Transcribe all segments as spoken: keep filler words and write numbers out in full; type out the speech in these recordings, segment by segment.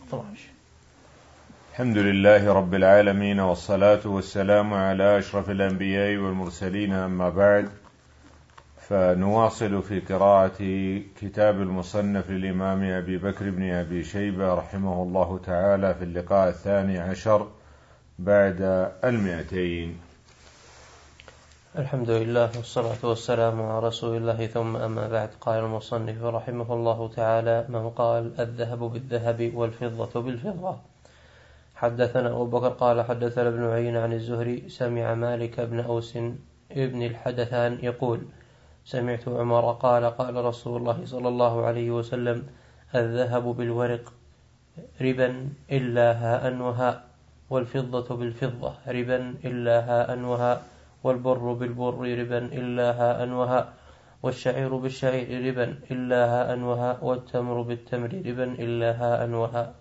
الحمد لله رب العالمين، والصلاة والسلام على أشرف الأنبياء والمرسلين، أما بعد، فنواصل في قراءة كتاب المصنف للإمام أبي بكر بن أبي شيبة رحمه الله تعالى في اللقاء الثاني عشر بعد المئتين. الحمد لله والصلاة والسلام على رسول الله، ثم أما بعد. قال المصنف رحمه الله تعالى: من قال الذهب بالذهب والفضة بالفضة. حدثنا أبو بكر قال حدثنا ابن عيينة عن الزهري سمع مالك بن أوس ابن الحدثان يقول: سمعت عمر قال: قال رسول الله صلى الله عليه وسلم: الذهب بالورق ربا إلا هاء وهاء، والفضة بالفضة ربا إلا هاء وهاء، والبر بالبر ربا إلا هاء وهاء، والشعير بالشعير ربا إلا هاء وهاء، والتمر بالتمر ربا إلا هاء وهاء.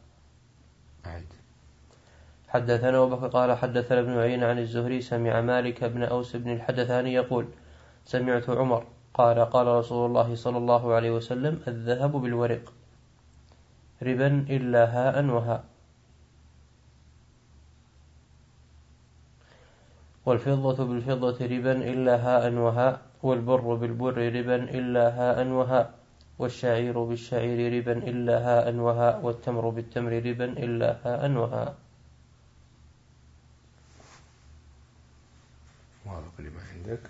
حدثنا أبو بكر قال حدثنا ابن عيينة عن الزهري سمع مالك بن أوس بن الحدثاني يقول: سمعت عمر قال: قال رسول الله صلى الله عليه وسلم: الذهب بالورق ربا إلا هاء وهاء، والفضة بالفضة ربا إلا هاء وهاء، والبر بالبر ربا إلا هاء وهاء، والشعير بالشعير ربا إلا هاء وهاء، والتمر بالتمر ربا إلا هاء وهاء. وافق لما عندك.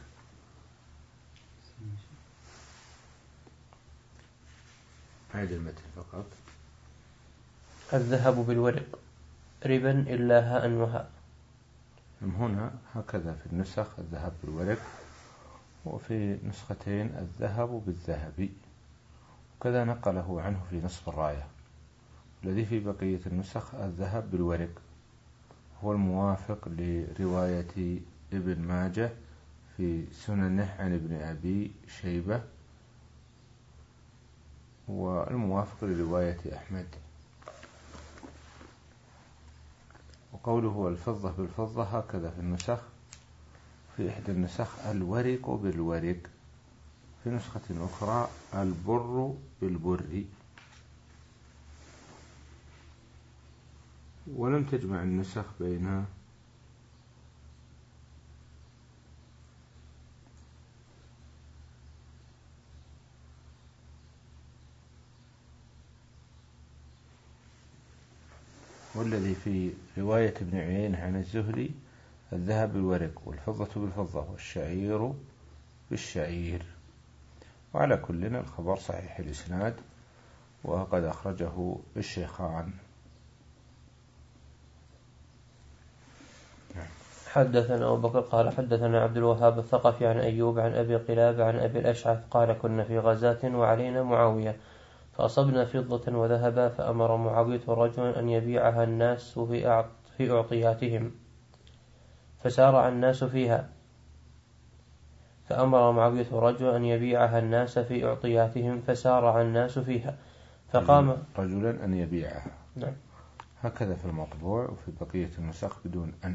هذا المتن فقط. الذهب بالورق ربا إلا هاء وهاء. هنا هكذا في النسخ الذهب بالورق، وفي نسختين الذهب بالذهب، وكذا نقله عنه في نصف الراية. الذي في بقية النسخ الذهب بالورق هو الموافق لرواية ابن ماجه في سننه عن ابن أبي شيبة، والموافق لرواية أحمد. وقوله الفضة بالفضة هكذا في النسخ. في إحدى النسخ الورق بالورق، في نسخة أخرى البر بالبر. ولم تجمع النسخ بينها والذي في رواية ابن عيينة عن الزهري الذهب بالورق والفضة بالفضة والشعير بالشعير. وعلى كلنا الخبر صحيح الإسناد، وقد أخرجه الشيخان. حدثنا أبو بكر قال حدثنا عبد الوهاب الثقفي عن أيوب عن أبي قلابة عن أبي الأشعث قال: كنا في غزاة وعلينا معاوية، فأصبنا فضة وذهبا، فأمر معاوية رجلا أن يبيعها الناس في أعطياتهم، فسارع الناس فيها فأمر معاوية رجلا أن يبيعها الناس في أعطياتهم فسارع الناس فيها فقام رجلا أن يبيعها. نعم. هكذا في المطبوع، وفي بقية النسخ بدون أن.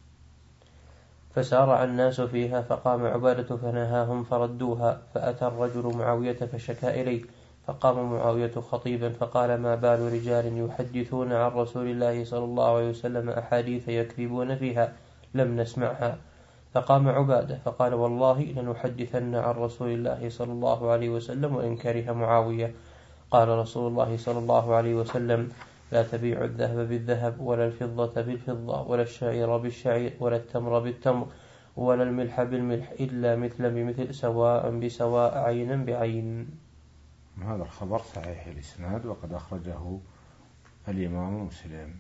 فسارع الناس فيها فقام عبادة فنهاهم فردوها، فأتى الرجل معاوية فشكى إليه، فقام معاوية خطيبا فقال: ما بال رجال يحدثون عن رسول الله صلى الله عليه وسلم أحاديث يكذبون فيها لم نسمعها. فقام عبادة فقال: والله لنحدثن عن رسول الله صلى الله عليه وسلم وإن كره معاوية. قال رسول الله صلى الله عليه وسلم: لا تبيع الذهب بالذهب، ولا الفضة بالفضة، ولا الشعير بالشعير، ولا التمر بالتمر، ولا الملح بالملح، إلا مثلا بمثل، سواء بسواء، عينا بعين. هذا الخبر صحيح الإسناد، وقد أخرجه الإمام مسلم.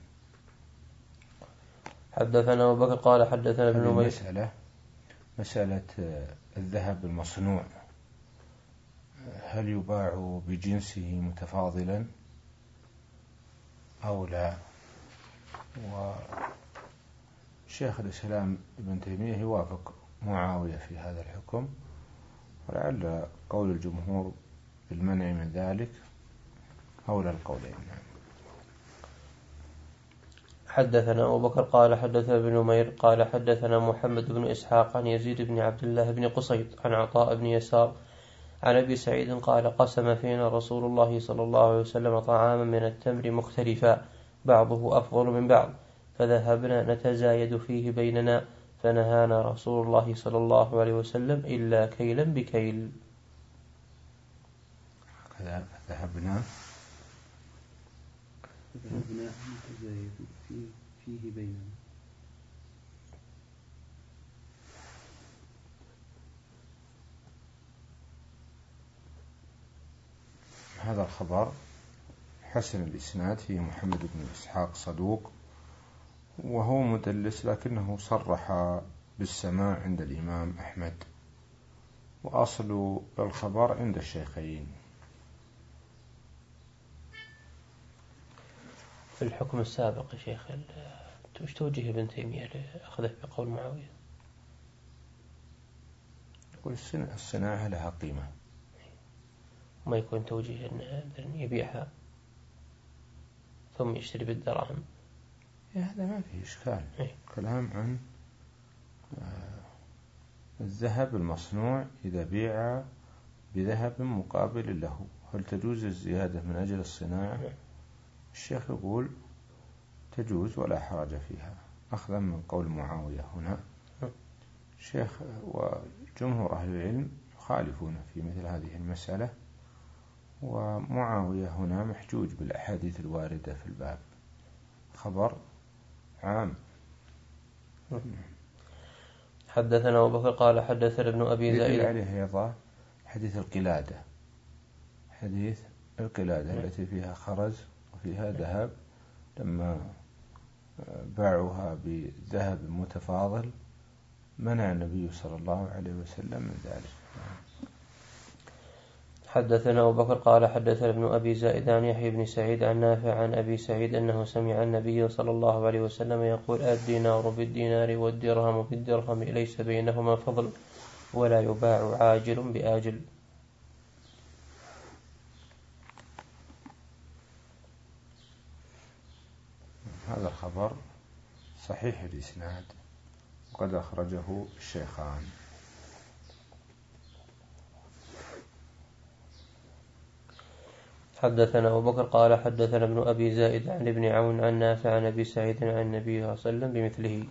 حدثنا أبو بكر قال حدثنا ابن نمير. مسألة مسألة الذهب المصنوع، هل يباع بجنسه متفاضلا أو لا؟ وشيخ الإسلام ابن تيمية يوافق معاوية في هذا الحكم، ولعل قول الجمهور بالمنع من ذلك أولى القولين. حدثنا أبو بكر قال حدثنا ابن نمير قال حدثنا محمد بن إسحاق عن يزيد بن عبد الله بن قصيد عن عطاء بن يسار عن أبي سعيد قال: قسم فينا رسول الله صلى الله عليه وسلم طعاما من التمر مختلفا، بعضه أفضل من بعض، فذهبنا نتزايد فيه بيننا، فنهانا رسول الله صلى الله عليه وسلم إلا كيلا بكيل. هكذا ذهبنا ذهبنا نتزايد فيه, فيه بيننا. هذا الخبر حسن الإسناد، فيه محمد بن إسحاق صدوق وهو مدلس، لكنه صرح بالسماع عند الإمام أحمد، وأصل الخبر عند الشيخين. في الحكم السابق يا شيخ، وش توجيه ابن تيمية لأخذه بقول معاوية؟ يقول الصناعة لها قيمة، ما يكون توجيه أن يبيعها ثم يشتري بالدراهم، هذا ما فيه إشكال. إيه؟ كلام عن الذهب المصنوع إذا بيع بذهب مقابل له، هل تجوز الزيادة من أجل الصناعة؟ الشيخ يقول تجوز ولا حرج فيها، أخذا من قول معاوية هنا. الشيخ وجمهور أهل العلم يخالفون في مثل هذه المسألة، ومعاوية هنا محجوج بالأحاديث الواردة في الباب، خبر عام. حدثنا أبو بكر قال حدثنا ابن أبي زائد عليه أيضا حديث القلادة، حديث القلادة التي فيها خرز وفيها ذهب، لما باعوها بذهب متفاضل منع النبي صلى الله عليه وسلم من ذلك. حدثنا أبو بكر قال حدثنا ابن أبي زائد عن يحيى بن سعيد عن نافع عن أبي سعيد أنه سمع النبي صلى الله عليه وسلم يقول الدينار بالدينار والدرهم بالدرهم ليس بينهما فضل ولا يباع عاجل بآجل. هذا الخبر صحيح الإسناد وقد أخرجه الشيخان. حدثنا أبو بكر قال حدثنا ابن أبي زائد عن ابن عون عن نافع عن أبي سعيد عن النبي صلى الله عليه وسلم بمثله.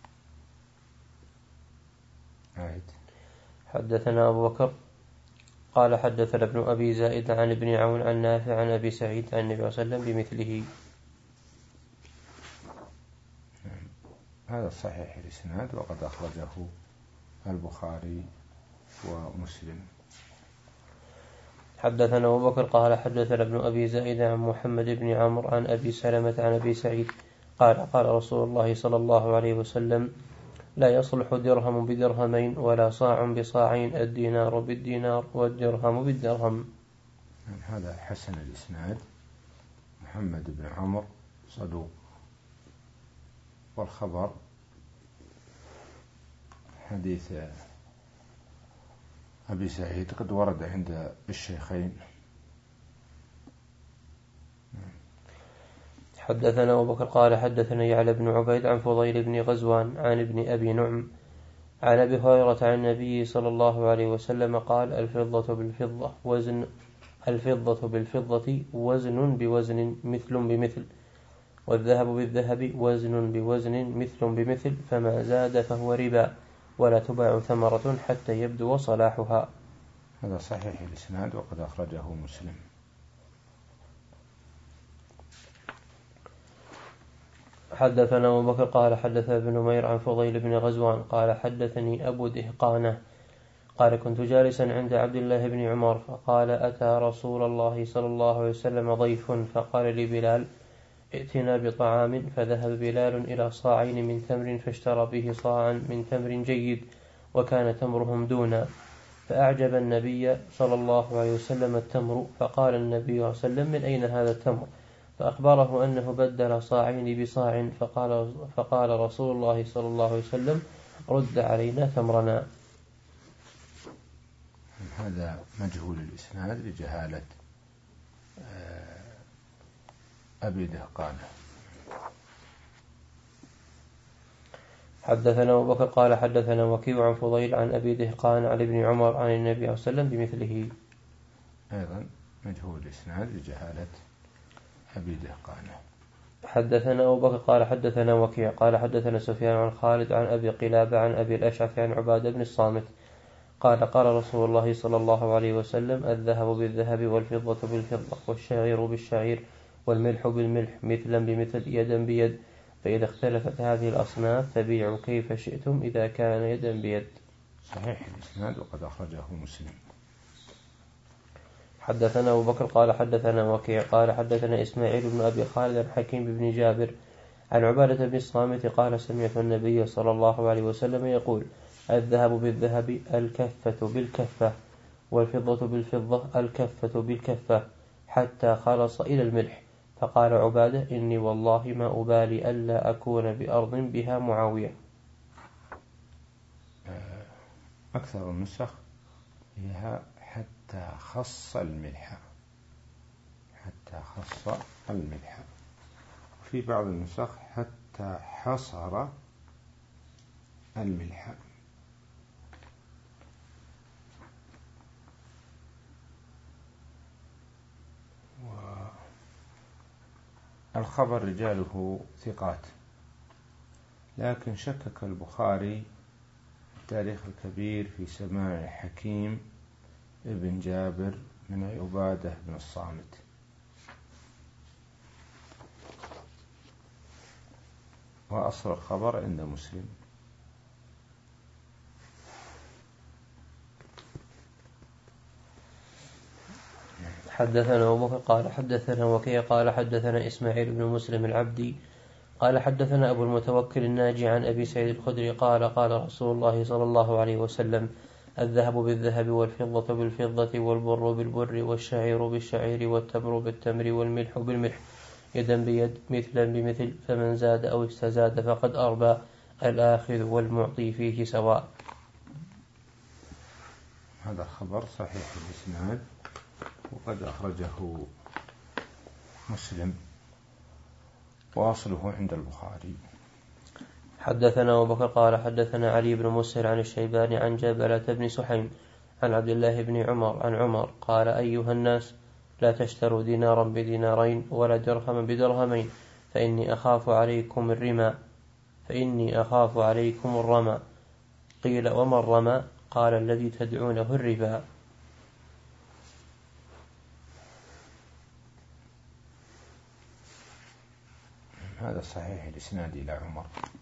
عيد. حدثنا أبو بكر قال حدثنا ابن أبي زائد عن ابن عون عن نافع عن أبي سعيد عن النبي صلى الله عليه وسلم بمثله. هذا صحيح الإسناد وقد أخرجه البخاري ومسلم. حدثنا أبو بكر قال حدثنا ابن أبي زائد عن محمد بن عمرو عن أبي سلمة عن أبي سعيد قال قال رسول الله صلى الله عليه وسلم لا يصلح درهم بدرهمين ولا صاع بصاعين، الدينار بالدينار والدرهم بالدرهم. هذا حسن الإسناد، محمد بن عمرو صدوق، والخبر حديث أبي سعيد قد ورد عند الشيخين. حدثنا أبو بكر قال حدثنا يعلى بن عبيد عن فضيل بن غزوان عن ابن أبي نعم عن أبي هريرة عن النبي صلى الله عليه وسلم قال الفضة بالفضة وزن الفضة بالفضة وزن بوزن مثل بمثل، والذهب بالذهب وزن بوزن مثل بمثل، فما زاد فهو ربا، ولا تباع ثمرة حتى يبدو صلاحها. هذا صحيح الإسناد وقد أخرجه مسلم. حدثنا أبو بكر قال حدث ابن نمير عن فضيل بن غزوان قال حدثني أبو دهقانة قال كنت جالسا عند عبد الله بن عمر فقال أتى رسول الله صلى الله عليه وسلم ضيف فقال لي بلال ائتنا بطعام، فذهب بلال إلى صاعين من تمر فاشترى به صاعا من تمر جيد وكان تمرهم دونا، فأعجب النبي صلى الله عليه وسلم التمر، فقال النبي صلى الله عليه وسلم من أين هذا التمر؟ فأخبره أنه بدل صاعين بصاع، فقال, فقال رسول الله صلى الله عليه وسلم رد علينا تمرنا. هذا مجهول الإسناد لجهالة أبي دهقانة. حدثنا أبو بكر قال حدثنا وكيع عن فضيل عن أبي دهقان عن ابن عمر عن النبي صلى الله عليه وسلم بمثله. أيضا مجهول الإسناد لجهالة أبي دهقانة. حدثنا أبو بكر قال حدثنا وكيع قال حدثنا سفيان عن خالد عن أبي قلابة عن أبي الأشعث عن عبادة بن الصامت قال قال رسول الله صلى الله عليه وسلم الذهب بالذهب والفضة بالفضة والشعير بالشعير والملح بالملح مثلا بمثل يدا بيد فإذا اختلفت هذه الأصناف فبيعوا كيف شئتم إذا كان يدا بيد. صحيح الإسناد وقد أخرجه مسلم. حدثنا أبو بكر قال حدثنا وكيع قال حدثنا إسماعيل بن أبي خالد عن حكيم بن جابر عن عبادة بن الصامت قال سمعت النبي صلى الله عليه وسلم يقول الذهب بالذهب الكفة بالكفة والفضة بالفضة الكفة بالكفة حتى خلص إلى الملح. فقال عبادة إني والله ما أبالي ألا أكون بأرض بها معاوية. أكثر النسخ فيها حتى خص الملح، حتى خص الملح. في بعض النسخ حتى حصر الملح. والخبر رجاله ثقات، لكن شكك البخاري التاريخ الكبير في سماع حكيم ابن جابر من عبادة بن الصامت. وأصل الخبر عند مسلم. حدثنا أبو بكر قال حدثنا وكيع قال حدثنا إسماعيل بن مسلم العبدي قال حدثنا أبو المتوكل الناجي عن أبي سعيد الخدري قال قال رسول الله صلى الله عليه وسلم الذهب بالذهب والفضة بالفضة والبر بالبر والشعير بالشعير والتمر بالتمر والملح بالملح يدا بيد مثلا بمثل فمن زاد أو استزاد فقد أربى الآخذ والمعطي فيه سواء. هذا خبر صحيح الإسناد وقد أخرجه مسلم واصله عند البخاري. حدثنا أبو بكر قال حدثنا علي بن مسهر عن الشيباني عن جبلة بن سحيم عن عبد الله بن عمر عن عمر قال أيها الناس لا تشتروا دينارا بدينارين ولا درهما بدرهمين فإني أخاف عليكم الرمى فإني أخاف عليكم الرمى. قيل وما الرمى؟ قال الذي تدعونه الربا. هذا صحيح الإسناد إلى عمر.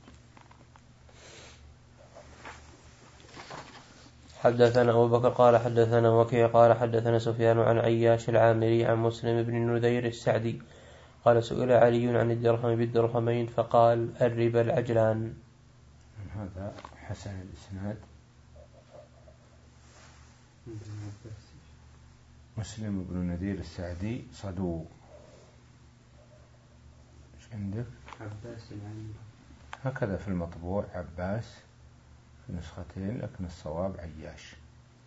حدثنا أبو بكر قال حدثنا وكيع قال حدثنا سفيان عن عياش العامري عن مسلم بن النذير السعدي قال سئل علي عن الدرهم بالدرهمين فقال الربا العجلان. هذا حسن الإسناد. مسلم بن النذير السعدي صدوق. ايش عندك؟ عباس العامري. هكذا في المطبوع عباس في نسختين، لكن الصواب عياش.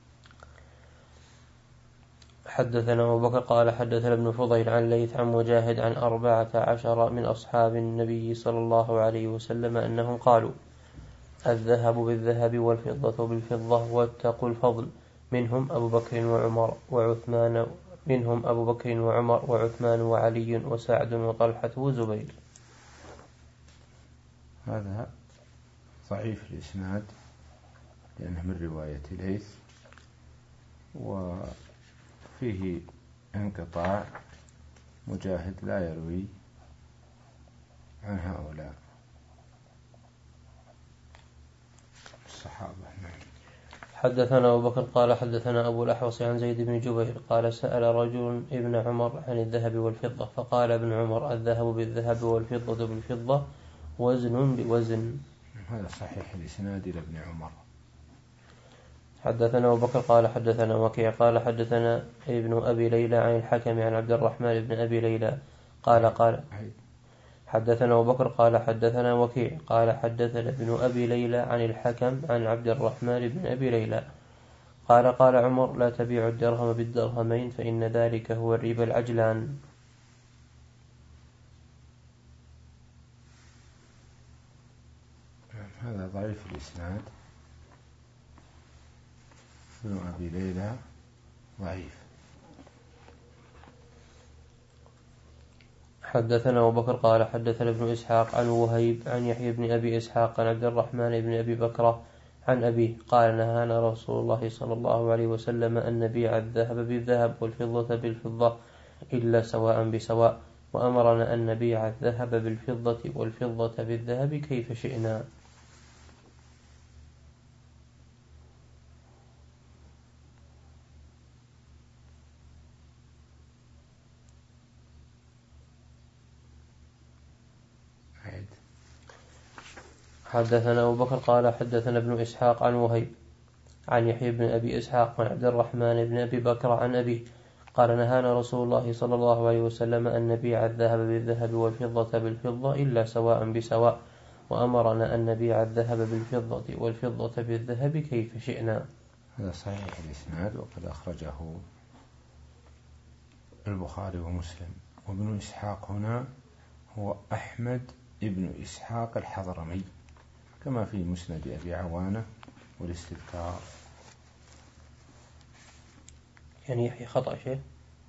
حدثنا أبو بكر قال حدثنا ابن فضيل عن ليث عن مجاهد عن أربعة عشر من أصحاب النبي صلى الله عليه وسلم أنهم قالوا الذهب بالذهب والفضة بالفضة واتقوا الفضل منهم أبو بكر وعمر وعثمان منهم أبو بكر وعمر وعثمان وعلي وسعد وطلحة وزبير. هذا ضعيف الإسناد لأنه من رواية ليث وفيه انقطاع، مجاهد لا يروي عن هؤلاء الصحابة. حدثنا أبو بكر قال حدثنا أبو الأحوص عن زيد بن جبير قال سأل رجل ابن عمر عن الذهب والفضة فقال ابن عمر الذهب بالذهب والفضة بالفضة وزن بوزن. هذا صحيح الإسناد إلى ابن عمر. حدثنا أبو بكر قال حدثنا وكيع قال حدثنا ابن أبي ليلى عن الحكم عن عبد الرحمن بن أبي ليلى قال قال حدثنا أبو بكر قال حدثنا وكيع قال حدثنا ابن أبي ليلى عن الحكم عن عبد الرحمن بن أبي ليلى قال قال عمر لا تبيع الدرهم بالدرهمين فإن ذلك هو الربا العجلان. هذا ضعيف الإسناد. ابن أبي ليلى ضعيف. حدثنا أبو بكر قال حدثنا ابن إسحاق عن وهيب عن يحيى بن أبي إسحاق عن عبد الرحمن بن أبي بكرة عن أبيه قال نهانا رسول الله صلى الله عليه وسلم أن نبيع الذهب بالذهب والفضة بالفضة إلا سواء بسواء، وأمرنا أن نبيع الذهب بالفضة والفضة بالذهب كيف شئنا. حدثنا أبو بكر قال حدثنا ابن إسحاق عن وهيب عن يحيى بن أبي إسحاق عن عبد الرحمن بن أبي بكر عن أبيه قال نهانا رسول الله صلى الله عليه وسلم أن نبيع الذهب بالذهب والفضة بالفضة إلا سواء بسواء، وأمرنا أن نبيع الذهب بالفضة والفضة بالذهب كيف شئنا. هذا صحيح الإسناد وقد أخرجه البخاري ومسلم. وابن إسحاق هنا هو أحمد ابن إسحاق الحضرمي كما في مسند أبي عوانة والاستذكار. يعني يحيى خطأ شيء؟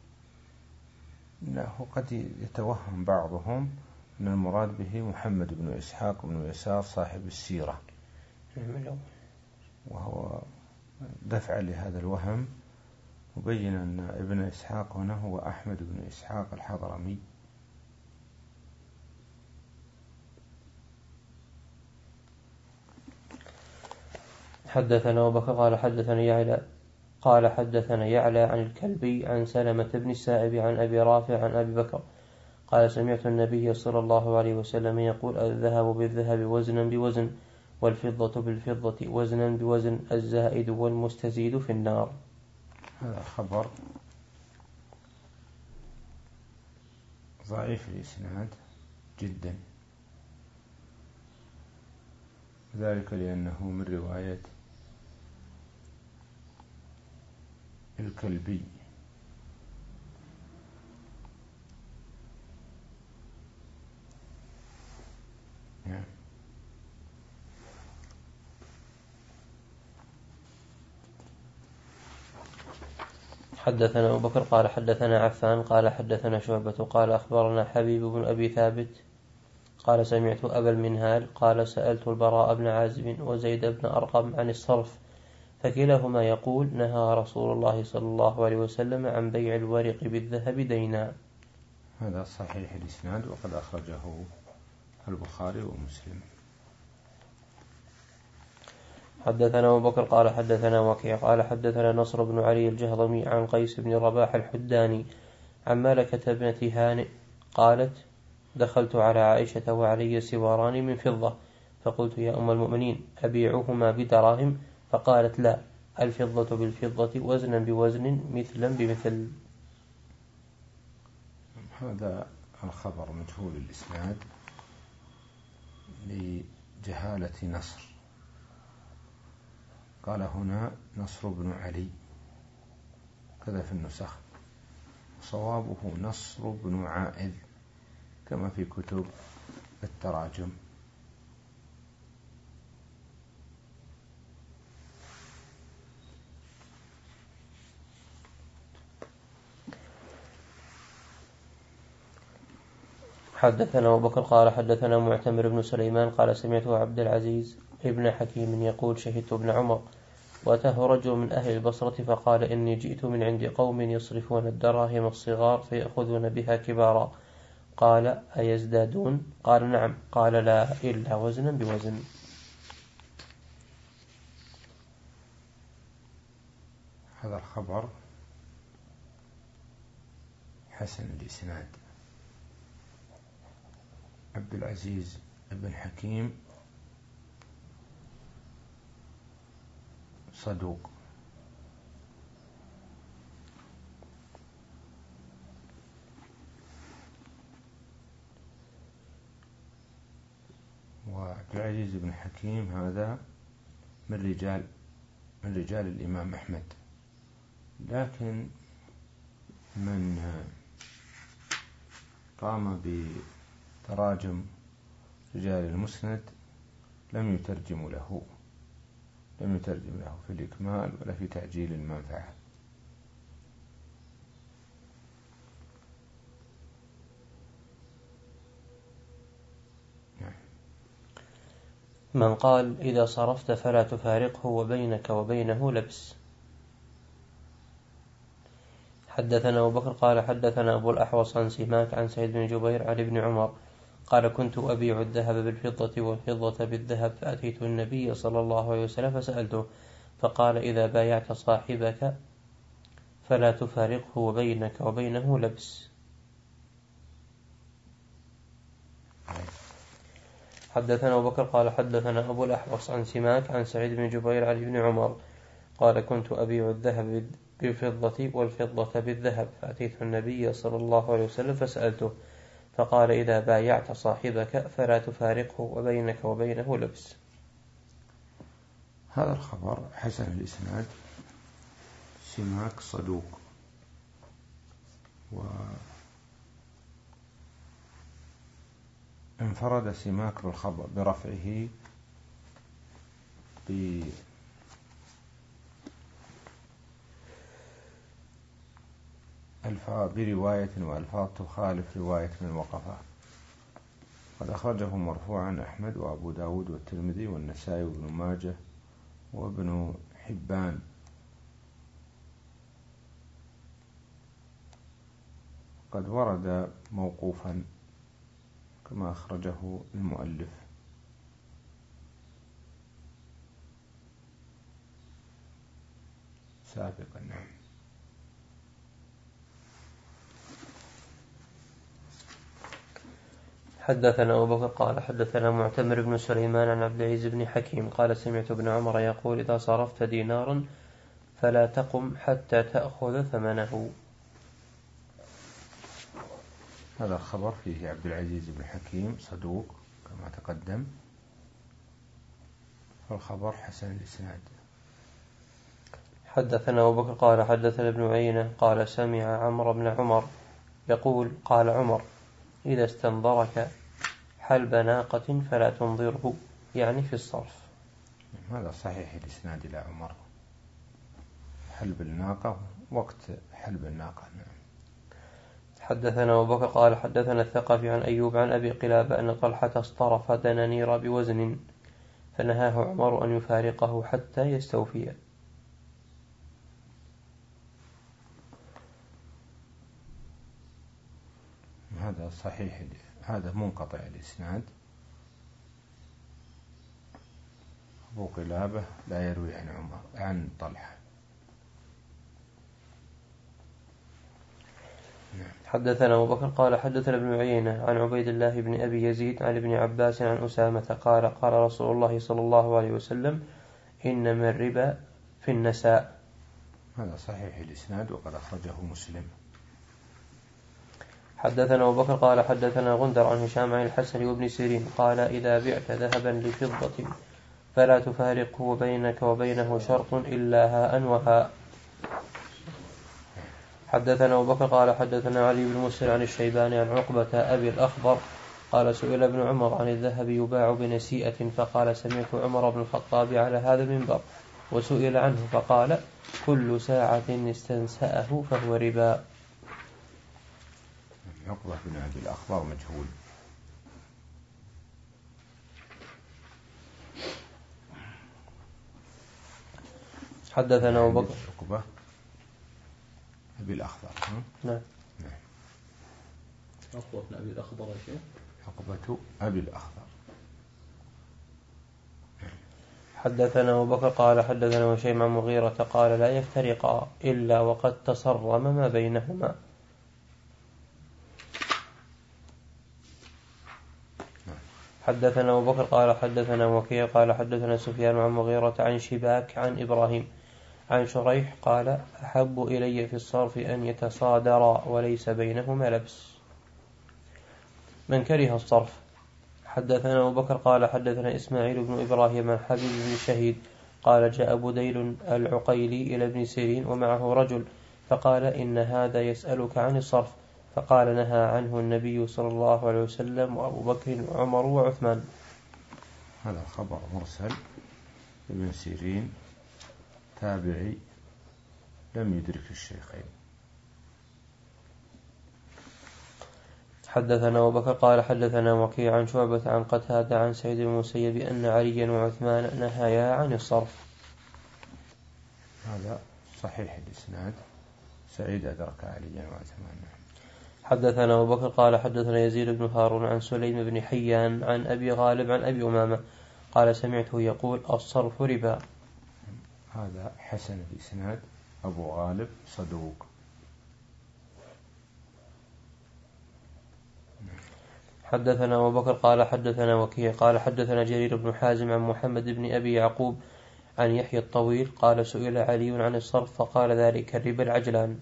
لا، هو قد يتوهم بعضهم أن المراد به محمد بن إسحاق بن يسار صاحب السيرة، وهو دفع لهذا الوهم مبين أن ابن إسحاق هنا هو أحمد بن إسحاق الحضرمي. حدثنا أبو بكر قال حدثنا يعلى قال حدثنا يعلى عن الكلبي عن سلمة بن السائب عن أبي رافع عن أبي بكر قال سمعت النبي صلى الله عليه وسلم يقول الذهب بالذهب وزنا بوزن والفضة بالفضة وزنا بوزن الزائد والمستزيد في النار. هذا خبر ضعيف الإسناد جدا، ذلك لأنه من رواية الكلبي. نعم. حدثنا أبو بكر قال حدثنا عفان قال حدثنا شعبة قال أخبرنا حبيب بن أبي ثابت قال سمعت أبا المنهال قال سألت البراء بن عازب وزيد بن أرقم عن الصرف فكلاهما يقول نهى رسول الله صلى الله عليه وسلم عن بيع الورق بالذهب دينا. هذا صحيح الإسناد وقد أخرجه البخاري ومسلم. حدثنا أبو بكر قال حدثنا وكيع قال حدثنا نصر بن علي الجهضمي عن قيس بن رباح الحداني عن ملكة ابنة هانئ قالت دخلت على عائشة وعلي سواران من فضة فقلت يا أم المؤمنين أبيعهما بدراهم؟ فقالت لا، الفضة بالفضة وزنا بوزن مثلا بمثل. هذا الخبر مجهول الإسناد لجهالة نصر. قال هنا نصر بن علي كذا في النسخ، صوابه نصر بن عائذ كما في كتب التراجم. حدثنا أبو بكر قال حدثنا معتمر بن سليمان قال سمعت عبد العزيز ابن حكيم يقول شهدت ابن عمر وأتاه رجل من أهل البصرة فقال إني جئت من عند قوم يصرفون الدراهم الصغار فيأخذون بها كبارا. قال أيزدادون؟ قال نعم. قال لا، إلا وزنا بوزن. هذا الخبر حسن الإسناد. عبد العزيز بن حكيم صدوق، وعبد العزيز بن حكيم هذا من رجال من رجال الإمام أحمد، لكن من قام بتراجم رجال المسند لم يترجم له لم يترجم له في الإكمال ولا في تعجيل المنفعة. من قال إذا صرفت فلا تفارقه وبينك وبينه لبس. حدثنا أبو بكر قال حدثنا أبو الأحوص عن سماك عن سعيد بن جبير عن ابن عمر قال كنت أبيع الذهب بالفضة والفضة بالذهب فأتيت النبي صلى الله عليه وسلم فسألته فقال إذا بايعت صاحبك فلا تفارقه وبينك وبينه لبس. حدثنا أبو بكر قال حدثنا أبو الأحوص عن سماك عن سعيد بن جبير عن ابن عمر قال كنت أبيع الذهب بالفضة والفضة بالذهب فأتيت النبي صلى الله عليه وسلم فسألته فقال إذا بايعت صاحبك فلا تفارقه وبينك وبينه لبس. هذا الخبر حسن الإسناد، سماك صدوق، وانفرد سماك بالخبر برفعه بألفاظ برواية وألفاظ تخالف رواية من وقفه. قد أخرجه مرفوعا أحمد وأبو داود والترمذي والنسائي وابن ماجه وابن حبان. قد ورد موقوفا كما أخرجه المؤلف. سابقا. نعم. حدثنا أبو بكر قال حدثنا معتمر بن سليمان عن عبد العزيز بن حكيم قال سمعت ابن عمر يقول إذا صرفت دينارا فلا تقم حتى تأخذ ثمنه. هذا الخبر فيه عبد العزيز بن حكيم صدوق كما تقدم، فالخبر حسن الإسناد. حدثنا أبو بكر قال حدثنا ابن عيينة قال سمع عمرو بن عمر يقول قال عمر إذا استنظرك حلب ناقة فلا تنظره، يعني في الصرف. هذا صحيح الإسناد إلى عمر، حلب الناقة وقت حلب الناقة. حدثنا أبو بكر قال حدثنا الثقفي عن أيوب عن أبي قلابة أن طلحة اصطرف دنانير بوزن فنهاه عمر أن يفارقه حتى يستوفي. هذا صحيح، هذا منقطع الإسناد. أبو قلابة لا يروي عن عمر عن طلحة. حدثنا أبو بكر قال حدثنا ابن عيينة عن عبيد الله بن أبي يزيد عن ابن عباس عن أسامة قال قال رسول الله صلى الله عليه وسلم إنما الربا في النساء. هذا صحيح الإسناد وقد أخرجه مسلم. حدثنا أبو بكر قال حدثنا غندر عن هشام عن الحسن وابن سيرين قال إذا بعت ذهبا لفضة فلا تفارقه وبينك وبينه شرط إلا هاء وهاء. حدثنا أبو بكر قال حدثنا علي بن مسهر عن الشيباني عن عقبة أبي الأخضر قال سئل ابن عمر عن الذهب يباع بنسيئة فقال سمعت عمر بن الخطاب على هذا المنبر وسئل عنه فقال كل ساعة استنسأه فهو ربا. عقبة بن أبي الأخضر مجهول. حدثنا أبو بكر عقبة أبي الأخضر. نعم. نعم. عقبة بن أبي الأخضر يا شيخ. عقبة أبي الأخضر. حدثنا أبو بكر قال حدثنا وشيم عن مغيرة قال لا يفترقا إلا وقد تصرم ما بينهما. حدثنا أبو بكر قال حدثنا وكيع قال حدثنا سفيان عن مغيرة عن شباك عن إبراهيم عن شريح قال أحب إلي في الصرف أن يتصادرا وليس بينهما لبس. من كره الصرف. حدثنا أبو بكر قال حدثنا إسماعيل بن إبراهيم عن حبيب بن شهيد قال جاء بديل العقيلي إلى ابن سيرين ومعه رجل فقال إن هذا يسألك عن الصرف فقال نهى عنه النبي صلى الله عليه وسلم وأبو بكر وعمر وعثمان. هذا خبر مرسل. ابن سيرين تابعي لم يدرك الشيخين. حدثنا أبو بكر قال حدثنا وكيع عن شعبة عن قتادة عن سعيد بن المسيب أن عليا وعثمان نهيا عن الصرف. هذا صحيح الإسناد، سعيد أدرك عليا وعثمان. حدثنا أبو بكر قال حدثنا يزيد بن هارون عن سليم بن حيان عن أبي غالب عن أبي أمامة قال سمعته يقول الصرف ربا. هذا حسن الإسناد، أبو غالب صدوق. حدثنا أبو بكر قال حدثنا وكيع قال حدثنا جرير بن حازم عن محمد بن أبي يعقوب عن يحيى الطويل قال سئل علي عن الصرف فقال ذلك الربا العجلان.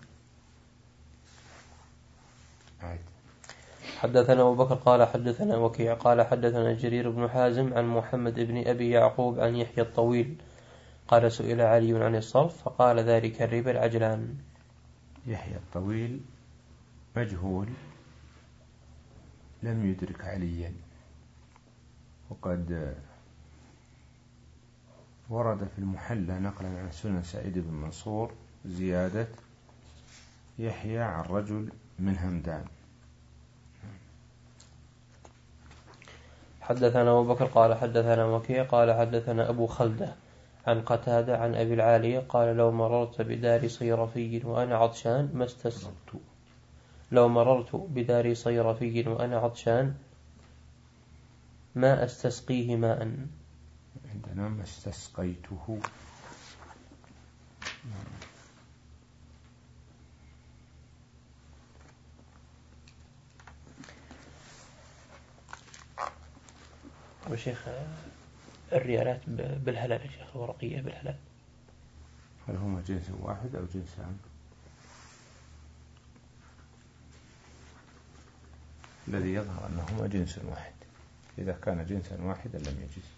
حدثنا أبو بكر قال حدثنا وكيع قال حدثنا جرير بن حازم عن محمد بن أبي يعقوب عن يحيى الطويل قال سئل علي عن الصرف فقال ذلك الربا العجلان. يحيى الطويل مجهول لم يدرك عليا، وقد ورد في المحلى نقلا عن سنن سعيد بن منصور زيادة يحيى عن رجل من همدان. حدثنا أبو بكر قال حدثنا وكيع قال حدثنا أبو خلدة عن قتادة عن أبي العالية قال لو مررت بدار صيرفي وأنا عطشان ما استسقيت لو مررت بدار صيرفي وأنا عطشان ما أستسقيه ماء. عندنا ما استسقيته. وشيخ الريالات بالهلال يا شيخ، الورقية بالهلال، هل هما جنس واحد أو جنسان؟ الذي يظهر أنهما جنس واحد، إذا كان جنسا واحدا لم يجز.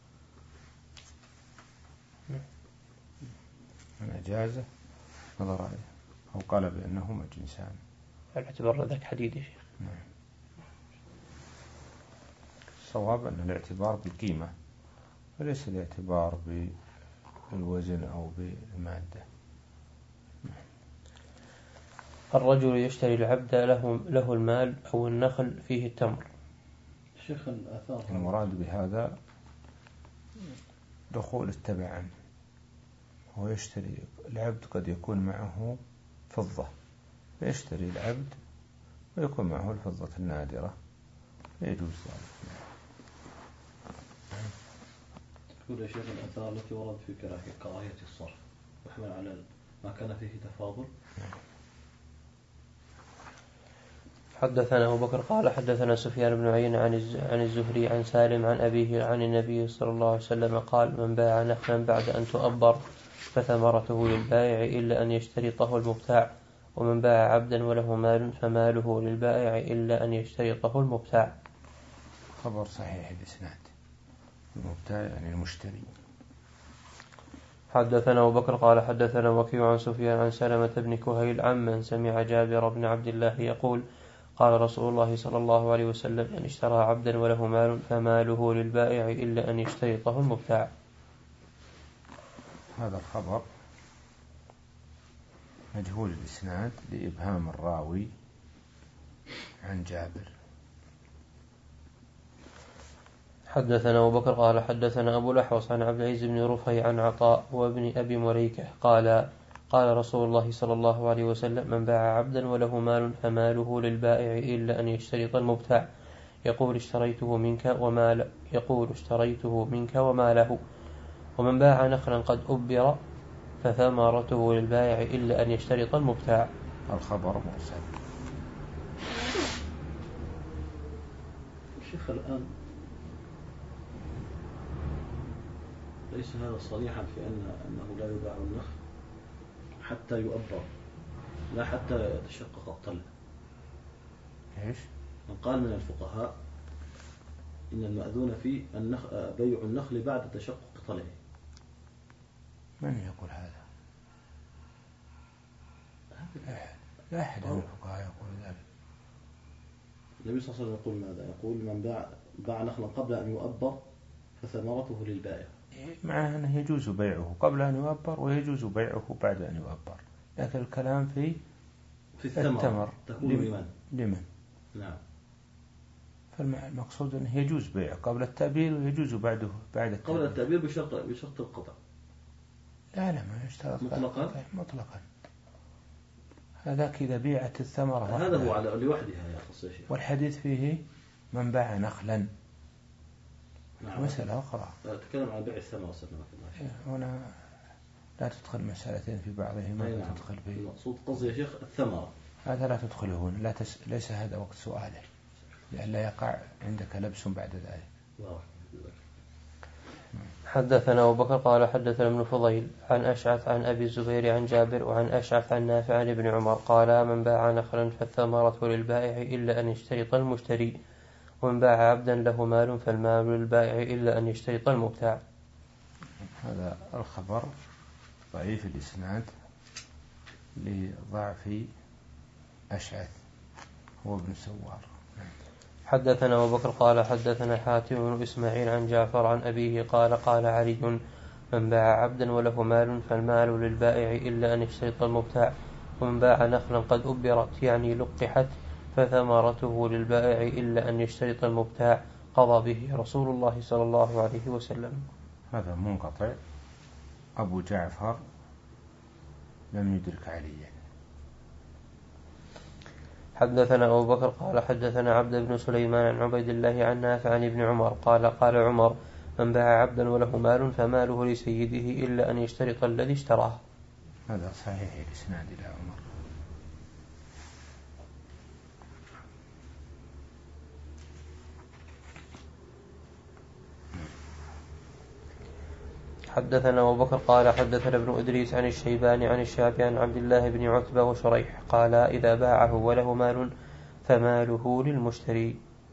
من أجازه نظر عليه أو قال بأنهما جنسان. الاعتبار ذاك حديد يا شيخ. نعم. الصواب أن الاعتبار بالقيمة وليس الاعتبار بالوزن أو بالمادة. الرجل يشتري العبد له, له المال أو النخل فيه التمر. شيخ الآثار المراد بهذا دخول التبع، هو يشتري العبد قد يكون معه فضة فيشتري العبد ويكون معه الفضة النادرة يجوز ذلك. تقول يا شيخ الآثار التي ورد في كراهية الصرف وحمل على ما كان فيه تفاضل. حدثنا أبو بكر قال حدثنا سفيان بن عيينة عن الزهري عن سالم عن أبيه عن النبي صلى الله عليه وسلم قال من باع نخلا بعد أن تؤبر فثمرته للبائع إلا أن يشترطه المبتاع، ومن باع عبدا وله مال فماله للبائع إلا أن يشترطه المبتاع. خبر صحيح الإسناد، المبتاع يعني المشتري. حدثنا أبو بكر قال حدثنا وكيع عن سفيان عن سلمة بن كهيل عمن سمع جابر بن عبد الله يقول قال رسول الله صلى الله عليه وسلم من اشترى عبدا وله مال فماله للبائع إلا أن يشترطه المبتاع. هذا الخبر مجهول الإسناد لإبهام الراوي عن جابر. حدثنا أبو بكر قال حدثنا أبو الأحوص عن عبد العزيز بن رفيع عن عطاء وابن أبي مريكة قال قال رسول الله صلى الله عليه وسلم من باع عبدا وله مال فماله للبائع إلا أن يشترط المبتاع، يقول اشتريته منك وما يقول اشتريته منك وما له. ومن باع نخلا قد أبر فثمرته للبائع إلا أن يشترط المبتاع. الخبر مرسل. الشيخ الآن ليس هذا صريحا في أن أنه لا يباع النخل حتى يؤبر لا حتى يتشقق الطلع. إيش؟ من قال من الفقهاء إن المأذون في النخل بيع النخل بعد تشقق طلعه. من يقول هذا؟ لا أحد من الفقهاء يقول ذلك. النبي صلى الله عليه وسلم يقول ماذا؟ يقول من باع باع نخلا قبل أن يؤبر فثمرته للبائع، مع أنه يجوز بيعه قبل أن يؤبر ويجوز بيعه بعد أن يؤبر، لكن الكلام في في الثمر, الثمر. تكون لمن؟ لمن؟ نعم. فالمقصود أنه يجوز بيع قبل التأبير ويجوز بعده بعد التأبير. قبل التأبير بشرط بشرط القطع. لا لا ما يشترط مطلقا مطلقا. هذاك إذا بيعت الثمرة هذا هو على لوحدها يا خص يا شيخ. والحديث فيه من باع نخلا. نعم. مسألة أخرى. تكلم عن بيع الثمرة سلمك الله. هنا لا تدخل مسألتين في بعضهما لا نعم. تدخل فيه. المقصود قصدي يا شيخ الثمرة. هذا لا تدخله هنا لا تس... ليس هذا وقت سؤاله لئلا يقع عندك لبس بعد ذلك. الله. حدثنا أبو بكر قال حدثنا ابن فضيل عن أشعث عن أبي الزبير عن جابر وعن أشعث عن نافع عن ابن عمر قال من باع نخلا فالثمرة للبائع إلا أن يشترط المشتري ومن باع عبدا له مال فالمال للبائع إلا أن يشترط المبتاع. هذا الخبر ضعيف الإسناد لضعف أشعث هو ابن سوار. حدثنا أبو بكر قال حدثنا حاتم بن إسماعيل عن جعفر عن أبيه قال قال علي من باع عبدا وله مال فالمال للبائع إلا أن يشترط المبتاع ومن باع نخلا قد أبرت يعني لقحت فثمرته للبائع إلا أن يشترط المبتاع قضى به رسول الله صلى الله عليه وسلم. هذا منقطع. أبو جعفر لم يدرك عليا. حدثنا أبو بكر قال حدثنا عبد بن سليمان عن عبيد الله عن نافع عن ابن عمر قال قال عمر من باع عبدا وله مال فماله لسيده إلا أن يشترط الذي اشتراه. هذا صحيح الإسناد إلى عمر. حدثنا أبو بكر قال حدثنا ابن إدريس عن الشيباني عن الشافعي عن عبد الله بن عتبة وشريح قال إذا باعه وله مال فماله للمشتري.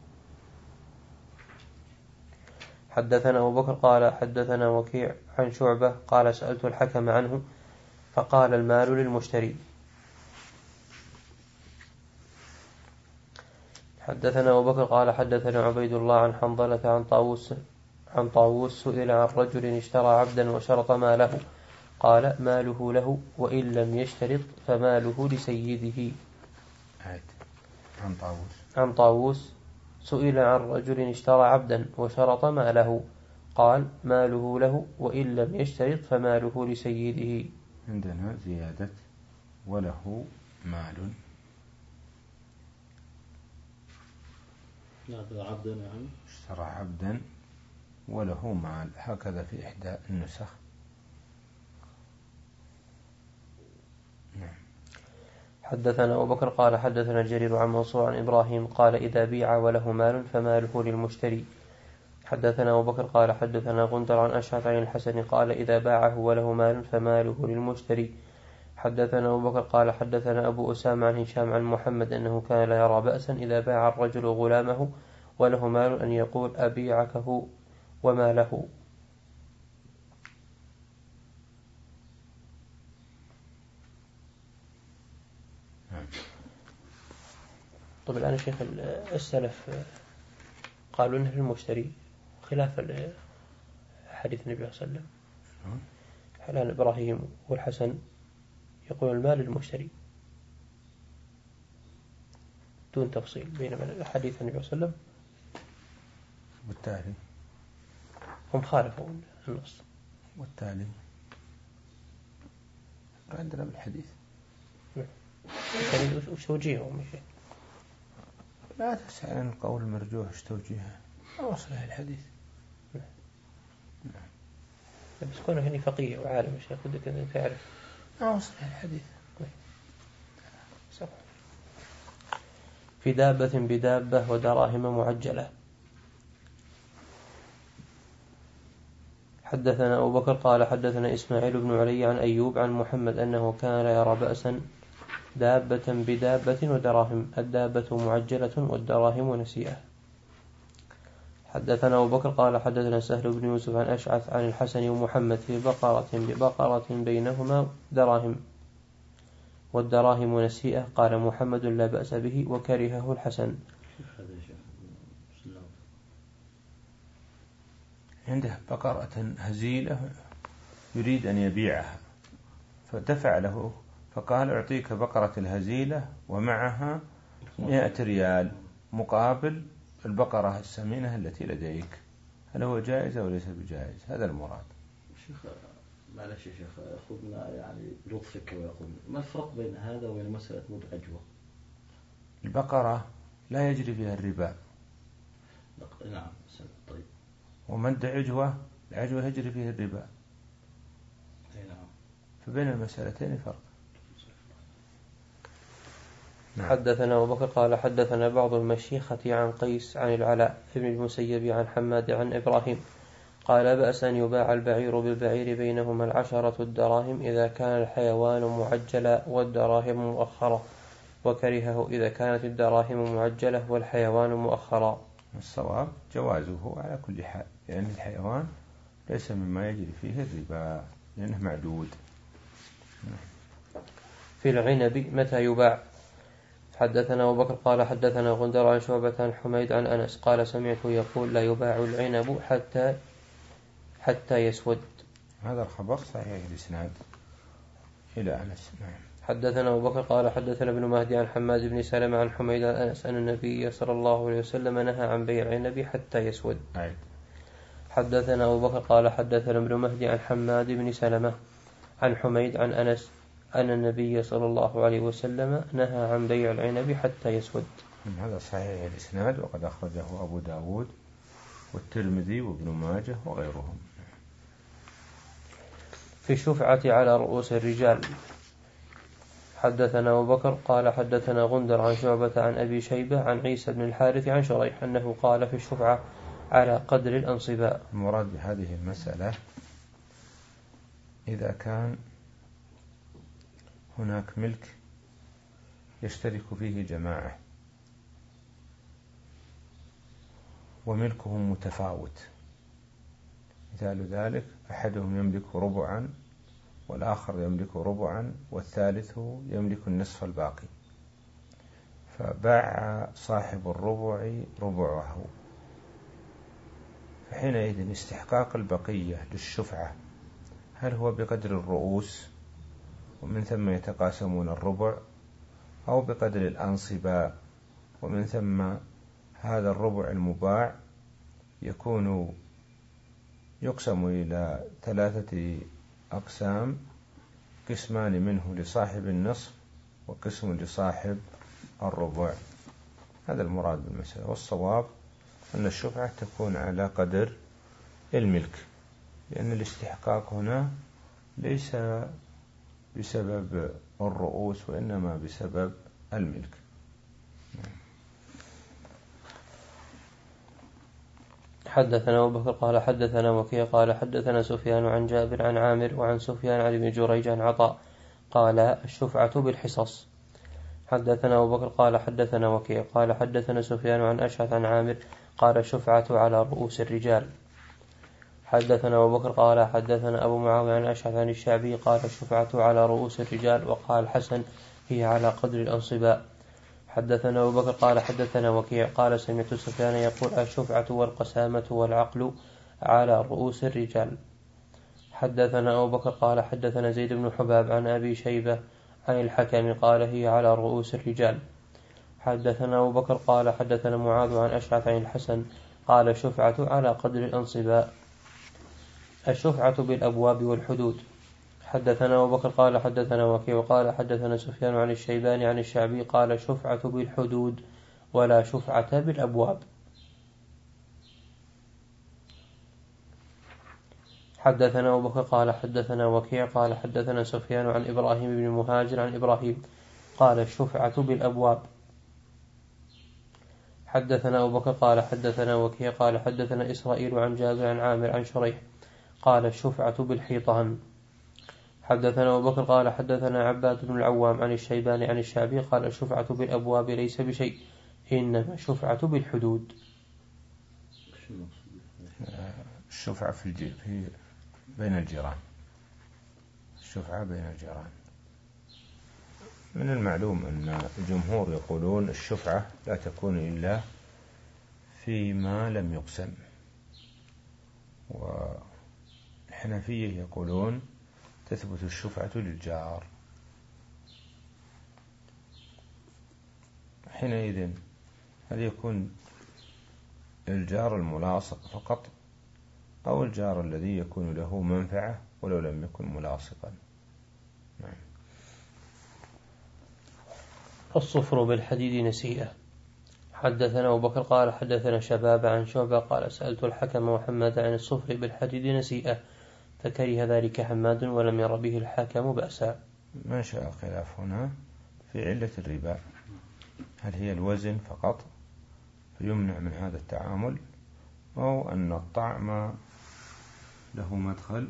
حدثنا أبو بكر قال حدثنا وكيع عن شعبة قال سألت الحكم عنه فقال المال للمشتري. حدثنا أبو بكر قال حدثنا عبيد الله عن حنظلة عن طاووس عن طاووس سئل عن رجل اشترى عبدا وشرط ماله قال ماله له وإن لم يشترط فماله لسيده. عن طاووس عن طاووس سئل عن رجل اشترى عبدا وشرط ماله قال ماله له وإن لم يشترط فماله لسيده. عندنا زيادة وله مال. عبدا يعني اشترى عبدا وله مال هكذا في إحدى النسخ. نعم. حدثنا أبو بكر قال حدثنا جرير عن منصور عن إبراهيم قال إذا بيع وله مال فماله للمشتري. حدثنا أبو بكر قال حدثنا غندر عن أشعث عن الحسن قال إذا باعه وله مال فماله للمشتري. حدثنا أبو بكر قال حدثنا أبو أسامة عن هشام عن محمد أنه كان لا يرى بأسا إذا باع الرجل غلامه وله مال أن يقول أبيعكه وما له. طب الآن شيخ السلف قالوا إنه للمشتري خلاف حديث النبي صلى الله عليه وسلم. الآن إبراهيم والحسن يقول المال للمشتري دون تفصيل بينما حديث النبي صلى الله عليه وسلم بالتالي هم خالفوا النص. والتالي عندنا بالحديث يعني وش توجيههم يا شيخ؟ لا تسأل عن القول المرجوح وش توجيهه أوصله الحديث. نعم. بس كونه هني فقيه وعالم يا شيخ بدك أن تعرف أوصله الحديث. في دابة بدابة ودراهم معجلة. حدثنا أبو بكر قال حدثنا إسماعيل بن علي عن أيوب عن محمد أنه كان لا يرى بأسا دابة بدابة ودراهم الدابة معجلة والدراهم نسيئة. حدثنا أبو بكر قال حدثنا سهل بن يوسف عن أشعث عن الحسن ومحمد في بقرة ببقرة بينهما دراهم والدراهم نسيئة قال محمد لا بأس به وكرهه الحسن. عنده بقرة هزيلة يريد أن يبيعها فدفع له فقال أعطيك بقرة الهزيلة ومعها مئة ريال مقابل البقرة السمينة التي لديك هل هو جائز أو ليس بجائز؟ هذا المراد. شيخ معلش يا شيخ، خذنا يعني بلطفك ويقول ما الفرق بين هذا وبين مسألة مد عجوة؟ البقرة لا يجري فيها الربا. نعم. طيب. ومد عجوة، العجوة يجري فيها الربا. نعم. فبين المسألتين فرق. نعم. حدثنا أبو بكر قال حدثنا بعض المشيخة عن قيس عن العلاء بن المسيب عن حماد عن إبراهيم قال بأس أن يباع البعير بالبعير بينهما العشرة الدراهم إذا كان الحيوان معجلا والدراهم مؤخرة، وكرهه إذا كانت الدراهم معجلة والحيوان مؤخرا. الصواب جوازه على كل حال، لأن الحيوان ليس مما يجري فيه الربا لأنه معدود. في العنب متى يباع؟ حدثنا أبو بكر قال حدثنا غندر عن شعبة عن حميد عن أنس قال سمعته يقول لا يباع العنب حتى حتى يسود. هذا الخبر صحيح الإسناد إلى أنس. حدثنا أبو بكر قال حدثنا ابن مهدي عن حماد بن سلمة عن حميد عن أنس أن النبي صلى الله عليه وسلم نهى عن بيع العنب حتى يسود. أي. حدثنا أبو بكر قال حدثنا ابن مهدي عن حماد بن سلمة عن حميد عن أنس أن النبي صلى الله عليه وسلم نهى عن بيع العنب حتى يسود. هذا صحيح الإسناد وقد أخرجه أبو داود والترمذي وابن ماجه وغيرهم. في الشفعة على رؤوس الرجال. حدثنا أبو بكر قال حدثنا غندر عن شعبة عن أبي شيبة عن عيسى بن الحارث عن شريح أنه قال في الشفعة على قدر الأنصباء. المراد بهذه المسألة إذا كان هناك ملك يشترك فيه جماعة وملكهم متفاوت، مثال ذلك أحدهم يملك ربعا والآخر يملك ربعا والثالث يملك النصف الباقي، فباع صاحب الربع ربعه، فحينئذ استحقاق البقية للشفعة هل هو بقدر الرؤوس ومن ثم يتقاسمون الربع، أو بقدر الأنصباء ومن ثم هذا الربع المباع يكون يقسم إلى ثلاثة أقسام، قسمان منه لصاحب النصف وقسم لصاحب الربع. هذا المراد بالمسألة. والصواب أن الشفعة تكون على قدر الملك، لأن الاستحقاق هنا ليس بسبب الرؤوس وإنما بسبب الملك. حدثنا أبو بكر قال حدثنا وكيع قال حدثنا سفيان عن جابر عن عامر وعن سفيان عن ابن جريج عن عطاء قال الشفعة بالحصص. حدثنا أبو بكر قال حدثنا وكيع قال حدثنا سفيان عن أشعث عن عامر قال الشفعة على رؤوس الرجال. حدثنا أبو بكر قال حدثنا أبو معاوية عن أشعث عن الشعبي قال الشفعة على رؤوس الرجال، وقال حسن هي على قدر الأنصباء. حدثنا أبو بكر قال حدثنا وكيع قال سمعت سفيان يقول الشفعة والقسامة والعقل على رؤوس الرجال. حدثنا أبو بكر قال حدثنا زيد بن حباب عن أبي شيبة عن الحكم قال هي على رؤوس الرجال. حدثنا أبو بكر قال حدثنا معاذ عن أشعث عن الحسن قال الشفعة على قدر الأنصباء. الشفعة بالأبواب والحدود. حدثنا أبو بكر قال حدثنا وكيع قال حدثنا سفيان عن الشيباني عن الشعبي قال الشفعة بالحدود ولا شفعة بالأبواب. حدثنا أبو بكر قال حدثنا وكيع قال حدثنا سفيان عن إبراهيم بن مهاجر عن إبراهيم قال الشفعة بالأبواب. حدثنا أبو بكر قال حدثنا وكيع قال حدثنا إسرائيل عن جابر عن عامر عن شريح قال الشفعة بالحيطان. حدثنا أبو بكر قال حدثنا عباد بن العوام عن الشيباني عن الشعبي قال الشفعة بالأبواب ليس بشيء إنما شفعة بالحدود. الشفعة في, الجي في بين الجيران، الشفعة بين الجيران. من المعلوم أن الجمهور يقولون الشفعة لا تكون إلا فيما لم يقسم، والحنفية يقولون تثبت الشفعة للجار. حينئذ هل يكون الجار الملاصق فقط أو الجار الذي يكون له منفعة ولو لم يكن ملاصقا. نعم. الصفر بالحديد نسيئة. حدثنا أبو بكر قال حدثنا شباب عن شعبة قال سألت الحكم محمد عن الصفر بالحديد نسيئة فكره ذلك حماد ولم ير به الحاكم بأسا. ما شاء الخلاف هنا في علة الربا، هل هي الوزن فقط فيمنع من هذا التعامل أو أن الطعم له مدخل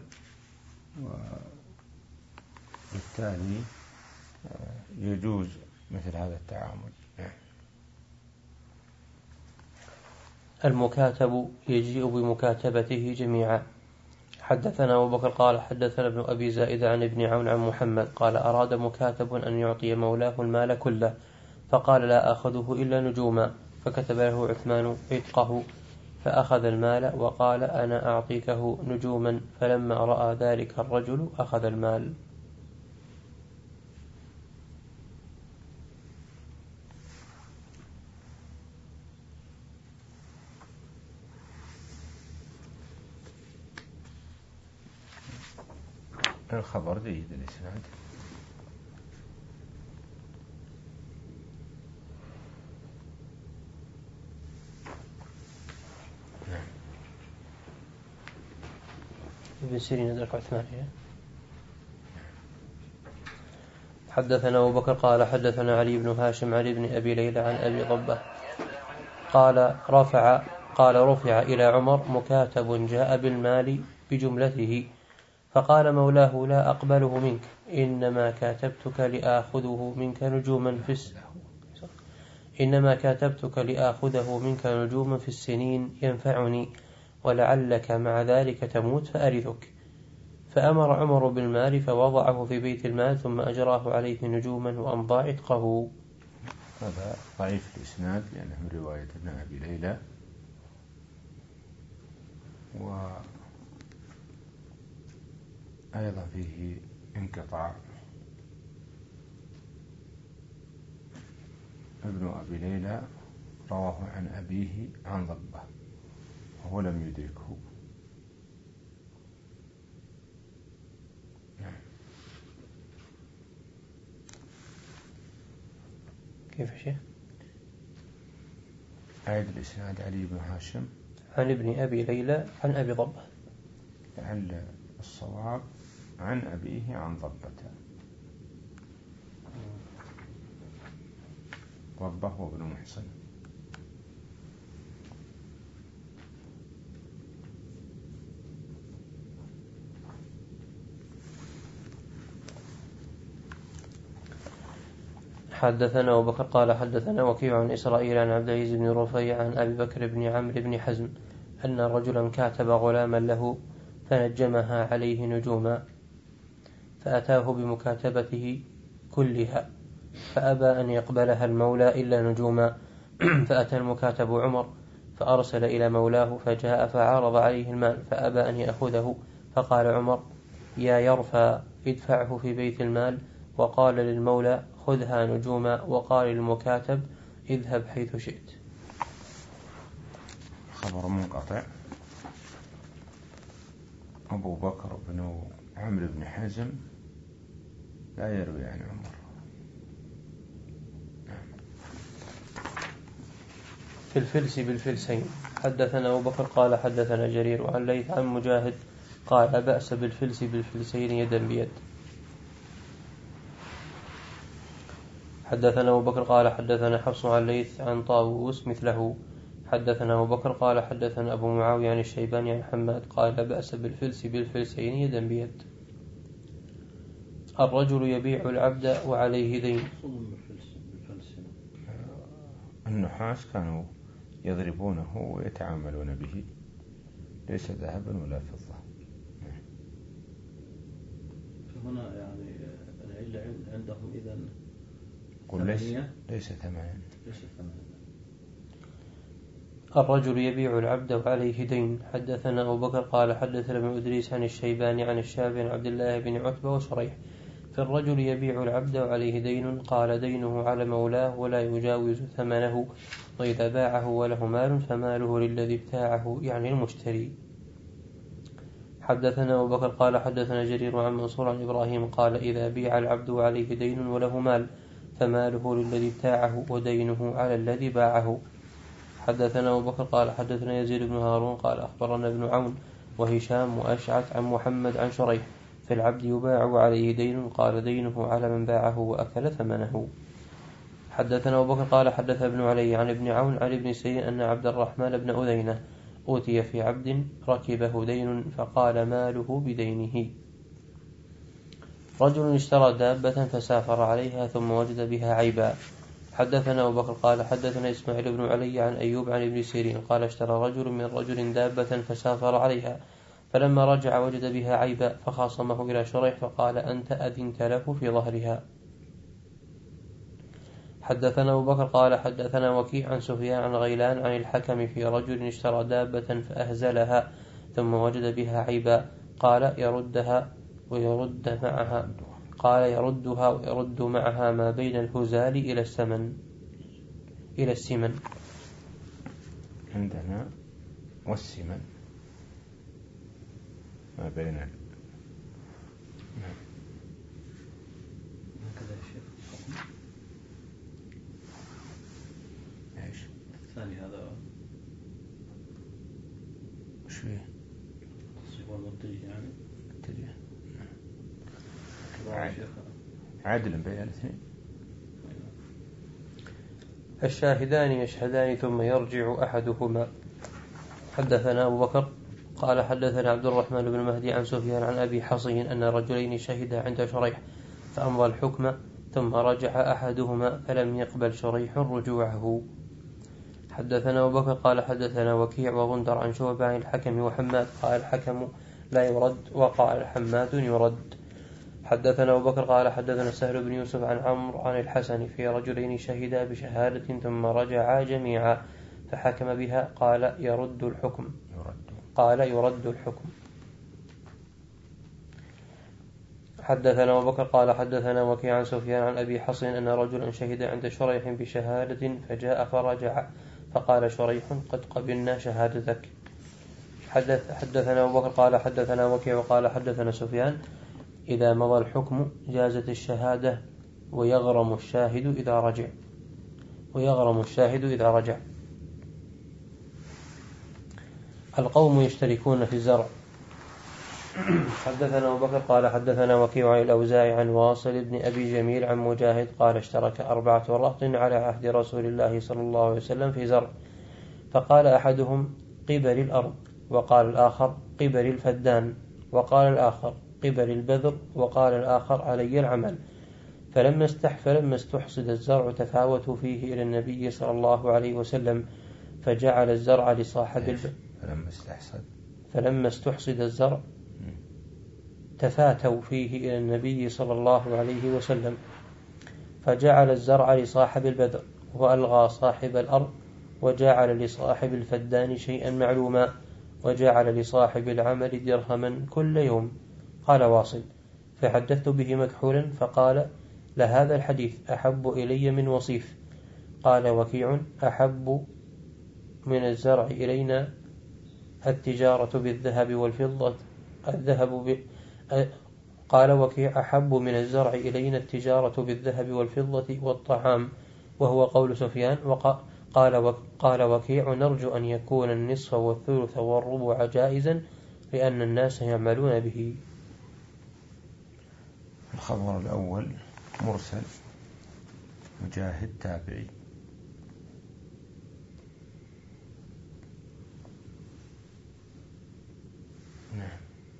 وبالتالي يجوز مثل هذا التعامل. المكاتب يجيء بمكاتبته جميعا. حدثنا أبو بكر قال حدثنا ابن أبي زائد عن ابن عون عن محمد قال أراد مكاتب أن يعطي مولاه المال كله فقال لا أخذه إلا نجوما فكتب له عثمان عتقه فأخذ المال وقال أنا أعطيكه نجوما فلما رأى ذلك الرجل أخذ المال. الخبر جيد الإسناد. ابن سيرين أدرك عثمان. حدثنا أبو بكر قال حدثنا علي بن هاشم علي بن أبي ليلى عن أبي ضبة قال رفع قال رفع إلى عمر مكاتب جاء بالمال بجملته فقال مولاه لا أقبله منك إنما كاتبتك لآخذه منك نجوما في الس... إنما كاتبتك لآخذه منك نجوما في السنين ينفعني ولعلك مع ذلك تموت فأرثك. فأمر عمر بالمال فوضعه في بيت المال ثم أجراه عليه نجوما وأمضى عتقه. هذا ضعيف الإسناد لأنه من رواية ابن أبي ليلى وأيضا فيه انقطاع. ابن أبي ليلى رواه عن أبيه عن ضبة وهو لم يدركه. كيف شيء؟ عيد الإسناد علي بن هاشم عن ابن أبي ليلى عن أبي ضبة لعل الصواب عن أبيه عن ضبة. ضبة وابن محسن. حدثنا أبو بكر قال حدثنا وكيع عن إسرائيل عن عبد العزيز بن رفيع عن أبي بكر بن عمرو بن حزم أن رجلا كاتب غلاما له فنجمها عليه نجوما فأتاه بمكاتبته كلها فأبى أن يقبلها المولى إلا نجوما فأتى المكاتب عمر فأرسل إلى مولاه فجاء فعارض عليه المال فأبى أن يأخذه فقال عمر يا يرفى ادفعه في بيت المال وقال للمولى خذها نجوما وقال للمكاتب اذهب حيث شئت. خبر منقطع. أبو بكر بن عمرو بن حزم لا يروي عن عمر. في الفلس بالفلسين. حدثنا أبو بكر قال حدثنا جرير وعن ليث عن مجاهد قال بأس بالفلس بالفلسين يدا بيد. حدثنا أبو بكر قال حدثنا حفص عن ليث عن طاووس مثله. حدثنا أبو بكر قال حدثنا أبو معاوية عن الشيباني عن حماد قال لا بأس بالفلس بالفلسين يدا بيد. الرجل يبيع العبد وعليه دين. النحاس كانوا يضربونه ويتعاملون به ليس ذهبا ولا فضة. فهنا يعني العلة عندهم إذن قل ليس ليس ثمنا. ليس ثمنا. الرجل يبيع العبد وعليه دين. حدثنا أبو بكر قال حدثنا ابن إدريس عن الشيباني عن الشافعي عن عبد الله بن عتبة وشريح في الرجل يبيع العبد وعليه دين، قال دينه على مولاه ولا يجاوز ثمنه، وإذا باعه وله مال فماله للذي ابتاعه يعني المشتري. حدثنا أبو بكر قال حدثنا جرير عن منصور عن إبراهيم قال إذا بيع العبد وعليه دين وله مال فماله للذي ابتاعه ودينه على الذي باعه. حدثنا أبو بكر قال حدثنا يزيد بن هارون قال أخبرنا ابن عون وهشام وأشعث عن محمد عن شريح في العبد يباع وعليه دين، قال دينه على من باعه وأكل ثمنه. حدثنا أبو بكر قال حدث ابن علي عن ابن عون عن ابن سيرين أن عبد الرحمن بن أذينة أوتي في عبد ركبه دين فقال ماله بدينه. رجل اشترى دابة فسافر عليها ثم وجد بها عيبا. حدثنا أبو بكر قال حدثنا إسماعيل بن علي عن أيوب عن ابن سيرين قال اشترى رجل من رجل دابة فسافر عليها فلما رجع وجد بها عيبا فخاصمه إلى شريح فقال أنت أذنت له في ظهرها. حدثنا أبو بكر قال حدثنا وكيع عن سفيان عن غيلان عن الحكم في رجل اشترى دابة فأهزلها ثم وجد بها عيبا قال يردها ويرد معها قال يردها ويرد معها ما بين الهزال إلى السمن إلى السمن عندنا والسمن ما بين ال... هكذا يا شيخ ايش الثاني هذا وش فيه تصيب والمتجه يعني اتجه كذا يا شيخ عادل بين الاثنين. الشاهدان يشهدان ثم يرجع أحدهما. حدثنا أبو بكر قال حدثنا عبد الرحمن بن مهدي عن سفيان عن أبي حصين أن رجلين شهدا عند شريح فأمضى الحكم ثم رجع أحدهما فلم يقبل شريح رجوعه. حدثنا أبو بكر قال حدثنا وكيع وغندر عن شعبة عن الحكم وحماد قال الحكم لا يرد وقال حماد يرد. حدثنا أبو بكر قال حدثنا سهل بن يوسف عن عمرو عن الحسن في رجلين شهدا بشهادة ثم رجعا جميعا فحكم بها قال يرد الحكم يرد. قال يرد الحكم. حدثنا أبو بكر قال حدثنا وكيع عن سفيان عن أبي حصين أن رجلا شهد عند شريح بشهادة فجاء فرجع فقال شريح قد قبلنا شهادتك. حدث حدثنا أبو بكر قال حدثنا وكيع وقال حدثنا سفيان إذا مضى الحكم جازت الشهادة ويغرم الشاهد إذا رجع ويغرم الشاهد إذا رجع. القوم يشتركون في الزرع. حدثنا أبو بكر قال حدثنا وكيع عن الأوزاعي عن واصل بن أبي جميل عن مجاهد قال اشترك أربعة رهط على عهد رسول الله صلى الله عليه وسلم في زرع فقال أحدهم قبل الأرض وقال الآخر قبل الفدان وقال الآخر قبل البذر وقال الآخر علي العمل. فلما فلما استحصد الزرع تفاوتوا فيه إلى النبي صلى الله عليه وسلم فجعل الزرع لصاحب البذر. فلما استحصد فلما استحصد الزرع تفاتوا فيه إلى النبي صلى الله عليه وسلم فجعل الزرع لصاحب البذر وألغى صاحب الأرض وجعل لصاحب الفدان شيئا معلوما وجعل لصاحب العمل درهما كل يوم. قال واصل فحدثت به مكحولا فقال لهذا الحديث أحب إلي من وصيف. قال وكيع أحب من الزرع إلينا التجارة بالذهب والفضة الذهب ب... قال وكيع أحب من الزرع إلينا التجارة بالذهب والفضة والطعام وهو قول سفيان. وقال وك... قال وكيع نرجو أن يكون النصف والثلث والربع جائزا لأن الناس يعملون به. الخبر الأول مرسل مجاهد تابعي. نعم.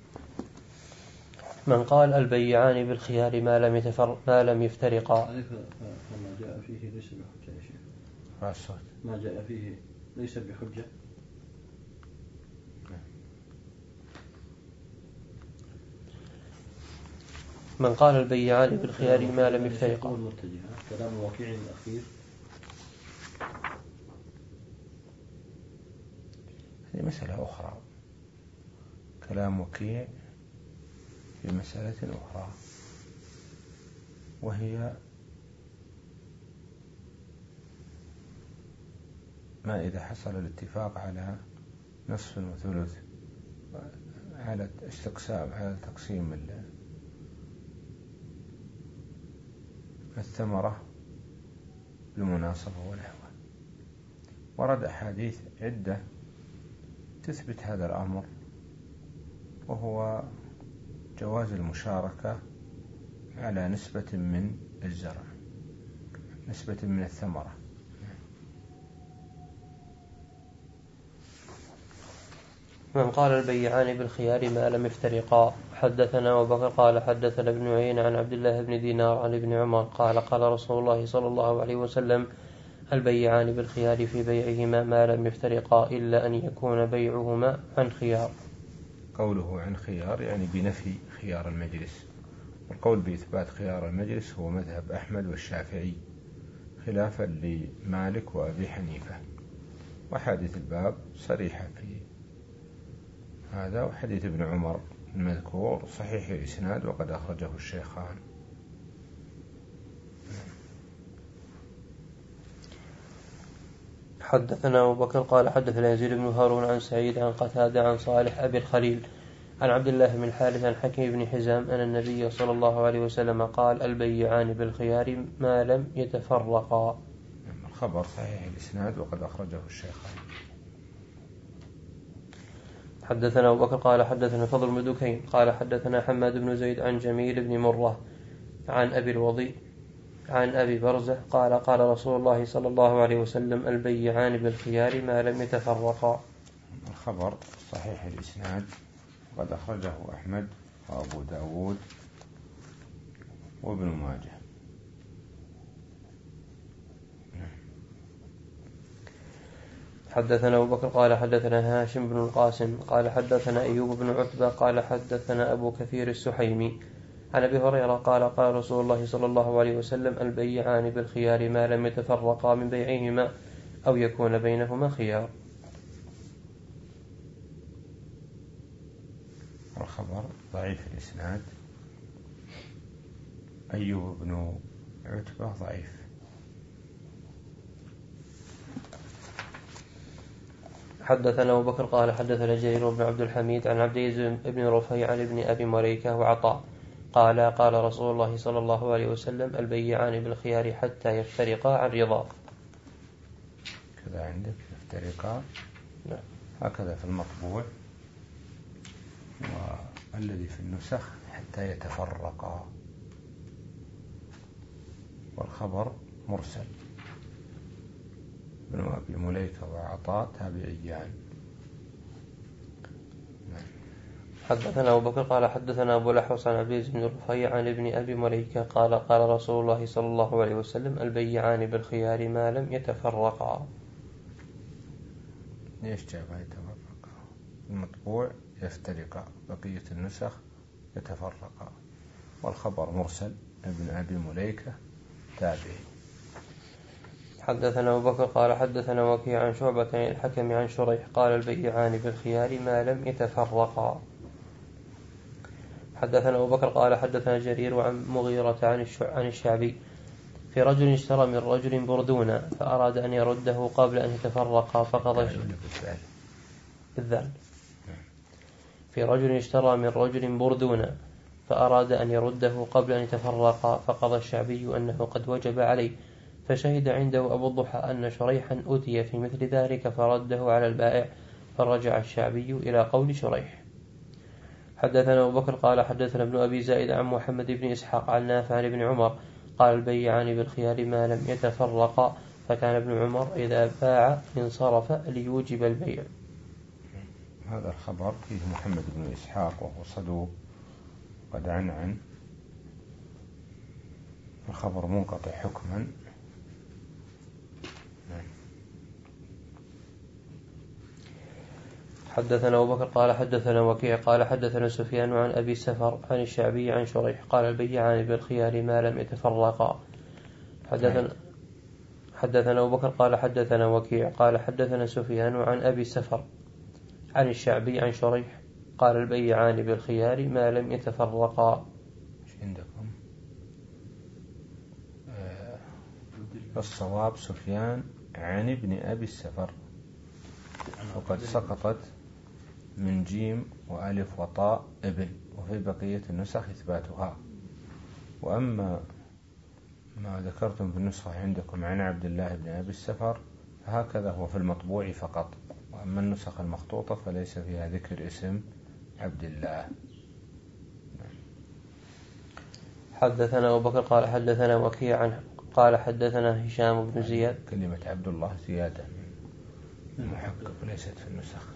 من قال البيعان بالخيار ما لم يتفر ما لم يفترقا. فما جاء فيه ليس بحجة يا شيخ. رأسه. ما جاء فيه ليس بحجة. من قال البيعان بالخيار ما لم يفترقا. كلام وكيع الأخير هذه مسألة أخرى. كلام وكيع في مسألة أخرى. وهي ما إذا حصل الاتفاق على نصف وثلث، على استقسام، على تقسيم الثمرة بالمناصفة ونحوه. ورد أحاديث عدة تثبت هذا الأمر، وهو جواز المشاركة على نسبة من الزرع، نسبة من الثمرة. من قال البيعان بالخيار ما لم يفترقا. حدثنا أبو بكر قال حدثنا ابن عيينة عن عبد الله بن دينار عن ابن عمر قال قال رسول الله صلى الله عليه وسلم البيعان بالخيار في بيعهما ما لم يفترقا إلا أن يكون بيعهما عن خيار. قوله عن خيار يعني بنفي خيار المجلس، والقول بإثبات خيار المجلس هو مذهب أحمد والشافعي خلافا لمالك وأبي حنيفة. وحديث الباب صريحة في هذا، وحديث ابن عمر المذكور صحيح الإسناد وقد أخرجه الشيخان. حدثنا أبو بكر قال حدثنا يزيد بن هارون عن سعيد عن قتادة عن صالح أبي الخليل عن عبد الله بن الحارث عن حكيم بن حزام أن النبي صلى الله عليه وسلم قال البيعان بالخيار ما لم يتفرقا. الخبر صحيح الإسناد وقد أخرجه الشيخان. حدثنا أبو بكر قال حدثنا فضل بن دكين قال حدثنا حماد بن زيد عن جميل بن مرة عن أبي الوضيء عن أبي برزة قال قال رسول الله صلى الله عليه وسلم البيعان بالخيار ما لم يتفرقا. الخبر صحيح الإسناد وقد أخرجه أحمد وأبو داود وابن ماجه. حدثنا أبو بكر قال حدثنا هاشم بن القاسم قال حدثنا أيوب بن عتبة قال حدثنا أبو كثير السحيمي عن أبي هريرة قال قال رسول الله صلى الله عليه وسلم البيعان بالخيار ما لم يتفرقا من بيعهما أو يكون بينهما خيار. الخبر ضعيف الإسناد، أيوب بن عتبة ضعيف. حدثنا أبو بكر قال حدثنا جرير بن عبد الحميد عن عبد العزيز بن رفيع عن ابن أبي مليكة وعطاء قال قال رسول الله صلى الله عليه وسلم البيعان بالخيار حتى يفترقا عن رضا. كذا عندك يفترقا؟ نعم. هكذا في المطبوع، والذي في النسخ حتى يتفرقا، والخبر مرسل. ابن أبي مليكة وعطاء تابعيان. حدثنا أبو بكر قال حدثنا أبو الأحوص عن عبد العزيز بن رفيع عن ابن أبي مليكة قال قال رسول الله صلى الله عليه وسلم البيعان بالخيار ما لم يتفرقا. ليش جابها يتفرقا؟ المطبوع يفترقا، بقية النسخ يتفرقا، والخبر مرسل ابن أبي مليكة تابعي. حدثنا أبو بكر قال حدثنا وكيع عن شعبة عن الحكم عن شريح قال البيعان بالخيار ما لم يتفرقا. حدثنا أبو بكر قال حدثنا جرير عن مغيرة عن عن الشعبي في رجل اشترى من رجل بردونا فأراد أن يرده قبل أن يتفرقا فقضى بالذال. في رجل اشترى من رجل بردونا فأراد أن يرده قبل أن يتفرقا فقضى الشعبي أنه قد وجب عليه، فشهد عنده أبو الضحى أن شريحا أتي في مثل ذلك فرده على البائع، فرجع الشعبي إلى قول شريح. حدثنا أبو بكر قال حدثنا ابن أبي زائد عن محمد بن إسحاق عن نافع عن ابن عمر قال البيعان بالخيار ما لم يتفرقا، فكان ابن عمر إذا باع انصرف ليوجب البيع. هذا الخبر فيه محمد بن إسحاق وهو صدوق قد عنعن، الخبر منقطع حكما. حدثنا أبو بكر قال حدثنا وكيع قال حدثنا سفيان عن أبي سفر عن الشعبي عن شريح قال البيعان بالخيار ما لم يتفرقا. حدثنا حدثنا أبو بكر قال حدثنا وكيع قال حدثنا سفيان عن أبي سفر عن الشعبي عن شريح قال البيعان بالخيار ما لم يتفرقا. ايش عندكم؟ الصواب سفيان عن ابن أبي السفر، وقد سقطت من جيم وألف وطاء ابن، وفي بقية النسخ إثباتها. وأما ما ذكرتم في النسخة عندكم عن عبد الله بن أبي السفر فهكذا هو في المطبوع فقط، وأما النسخ المخطوطة فليس فيها ذكر اسم عبد الله. حدثنا أبو بكر قال حدثنا وكيع عن قال حدثنا هشام بن زياد. كلمة عبد الله زيادة محقق ليست في النسخ.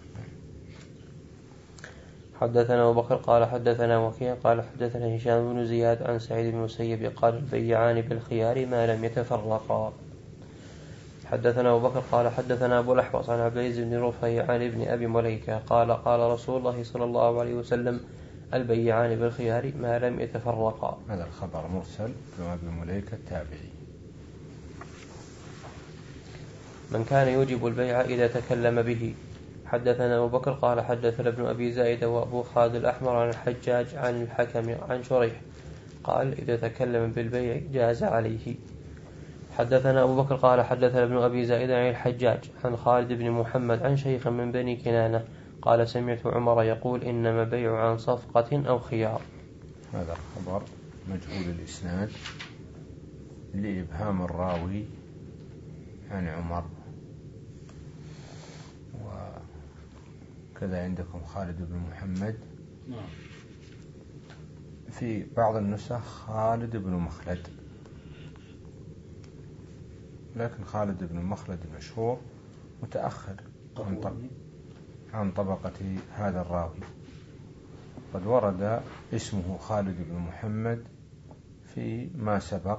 حدثنا أبو بكر قال حدثنا وكيع قال حدثنا هشام بن زياد عن سعيد بن المسيب قال البيعان بالخيار ما لم يتفرقا. حدثنا أبو بكر قال حدثنا أبو الأحوص عن عبد العزيز بن رفيع عن ابن أبي مليكة قال قال رسول الله صلى الله عليه وسلم البيعان بالخيار ما لم يتفرقا. هذا الخبر مرسل ابن أبي مليكة التابعي. من كان يوجب البيع إذا تكلم به. حدثنا أبو بكر قال حدثنا ابن أبي زائدة وأبو خالد الأحمر عن الحجاج عن الحكم عن شريح قال إذا تكلم بالبيع جاز عليه. حدثنا أبو بكر قال حدثنا ابن أبي زائدة عن الحجاج عن خالد بن محمد عن شيخ من بني كنانة قال سمعت عمر يقول إنما بيع عن صفقة أو خيار. هذا الخبر مجهول الإسناد لإبهام الراوي عن عمر. وكذا عندكم خالد بن محمد في بعض النسخ خالد بن مخلد، لكن خالد بن مخلد المشهور متأخر عن طبقة هذا الراوي. قد ورد اسمه خالد بن محمد في ما سبق،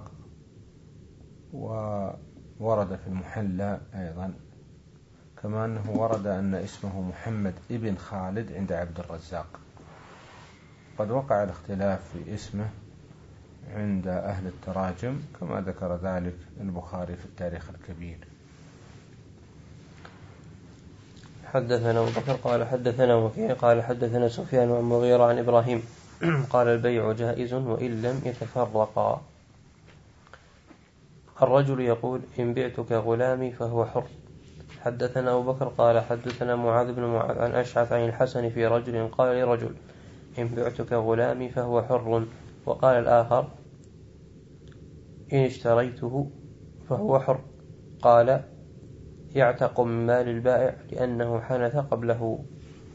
وورد في المحلى أيضا، كما أنه ورد أن اسمه محمد ابن خالد عند عبد الرزاق. قد وقع الاختلاف في اسمه عند أهل التراجم كما ذكر ذلك البخاري في التاريخ الكبير. حدثنا أبو بكر قال حدثنا وكيع قال حدثنا سفيان عن مغيرة عن إبراهيم قال البيع جائز وإن لم يتفرقا. الرجل يقول إن بعتك غلامي فهو حر. حدثنا أبو بكر قال حدثنا معاذ بن معاذ عن أشعث عن الحسن في رجل قال لرجل إن بعتك غلامي فهو حر. وقال الآخر إن اشتريته فهو حر. قال يعتق من مال البائع لأنه حنث قبله.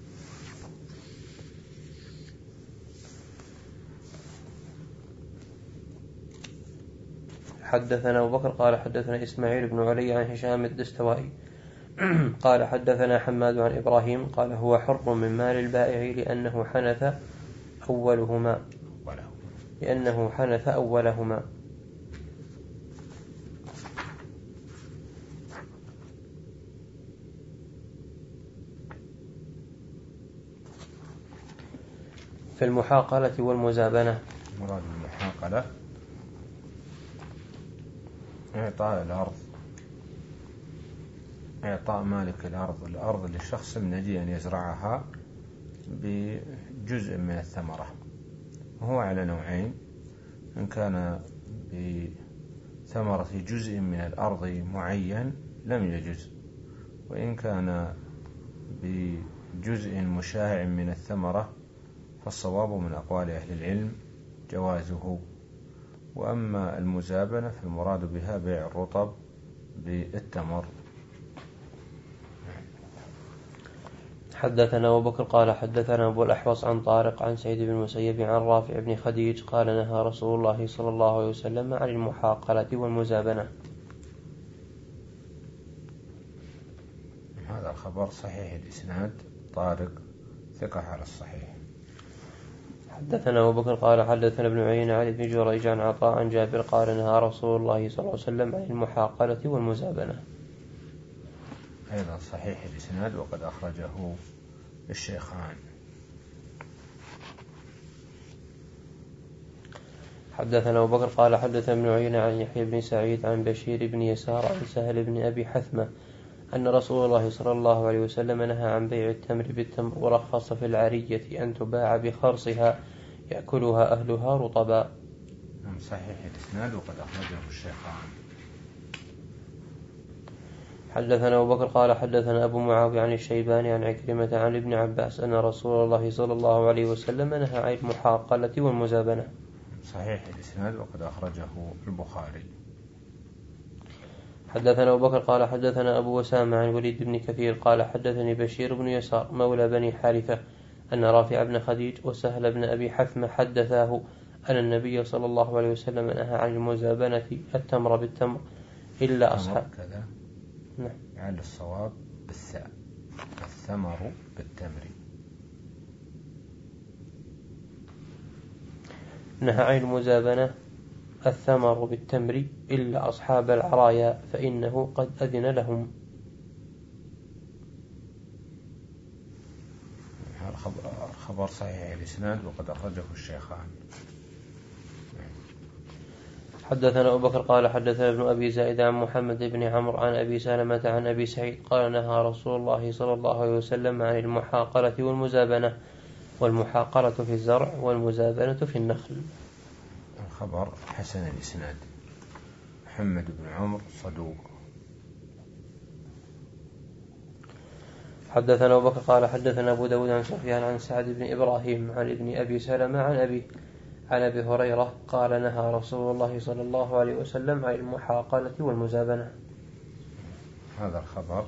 حدثنا أبو بكر قال حدثنا إسماعيل بن علي عن هشام الدستوائي قال حدثنا حماد عن إبراهيم قال هو حر من مال البائع لأنه حنث أولهما لأنه حنث أولهما. في المحاقلة والمزابنة. مراد المحاقلة إعطاء الأرض، إعطاء مالك الأرض الأرض للشخص من أجل أن يزرعها بجزء من الثمرة، وهو على نوعين: إن كان بثمرة جزء من الأرض معين لم يجز، وإن كان بجزء مشاع من الثمرة فالصواب من أقوال أهل العلم جوازه. وأما المزابنة فالمراد بها بيع الرطب بالتمر. حدثنا أبو بكر قال حدثنا أبو الأحوص عن طارق عن سعيد بن المسيب عن رافع بن خديج قال نهى رسول الله صلى الله عليه وسلم عن المحاقلة والمزابنة. هذا الخبر صحيح الإسناد، طارق ثقة على الصحيح. حدثنا أبو بكر قال حدثنا ابن عيينة عن ابن جريج عن عطاء عن جابر قال نهى رسول الله صلى الله عليه وسلم عن المحاقلة والمزابنة. أيضا صحيح الإسناد وقد أخرجه الشيخان. حدثنا أبو بكر قال حدثنا ابن عيينة عن يحيى بن سعيد عن بشير بن يسار عن سهل بن أبي حثمة أن رسول الله صلى الله عليه وسلم نهى عن بيع التمر بالتمر ورخص في العرية أن تباع بخرصها يأكلها أهلها رطبا. صحيح الإسناد وقد أخرجه الشيخان. حدثنا أبو بكر قال حدثنا أبو معاوية عن الشيباني عن عكرمة عن ابن عباس أن رسول الله صلى الله عليه وسلم نهى عن المحاقلة والمزابنة. صحيح الإسناد وقد أخرجه البخاري. حدثنا أبو بكر قال حدثنا أبو أسامة عن وليد بن كثير قال حدثني بشير بن يسار مولى بني حارثة أن رافع بن خديج وسهل بن أبي حثمة حدثاه أن النبي صلى الله عليه وسلم نهى عن المزابنة التمر بالتمر إلا أصحاب كذا. نعم. على الصواب بالثاء الثمر بالتمر. نهى عن المزابنة الثمر بالتمر إلا أصحاب العرايا فإنه قد أذن لهم. الخبر صحيح الإسناد وقد أخرجه الشيخان. حدثنا أبو بكر قال حدثنا ابن أبي زائد عن محمد بن عمرو عن أبي سلمة عن أبي سعيد قال نهى رسول الله صلى الله عليه وسلم عن المحاقلة والمزابنة والمحاقلة في الزرع والمزابنة في النخل. الخبر حسن الإسناد. محمد بن عمرو صدوق. حدثنا أبو بكر قال حدثنا أبو داود عن سفيان عن سعد بن إبراهيم عن ابن أبي سلمة عن أبي عن أبي هريرة قال نهى رسول الله صلى الله عليه وسلم عن المحاقلة والمزابنة. هذا الخبر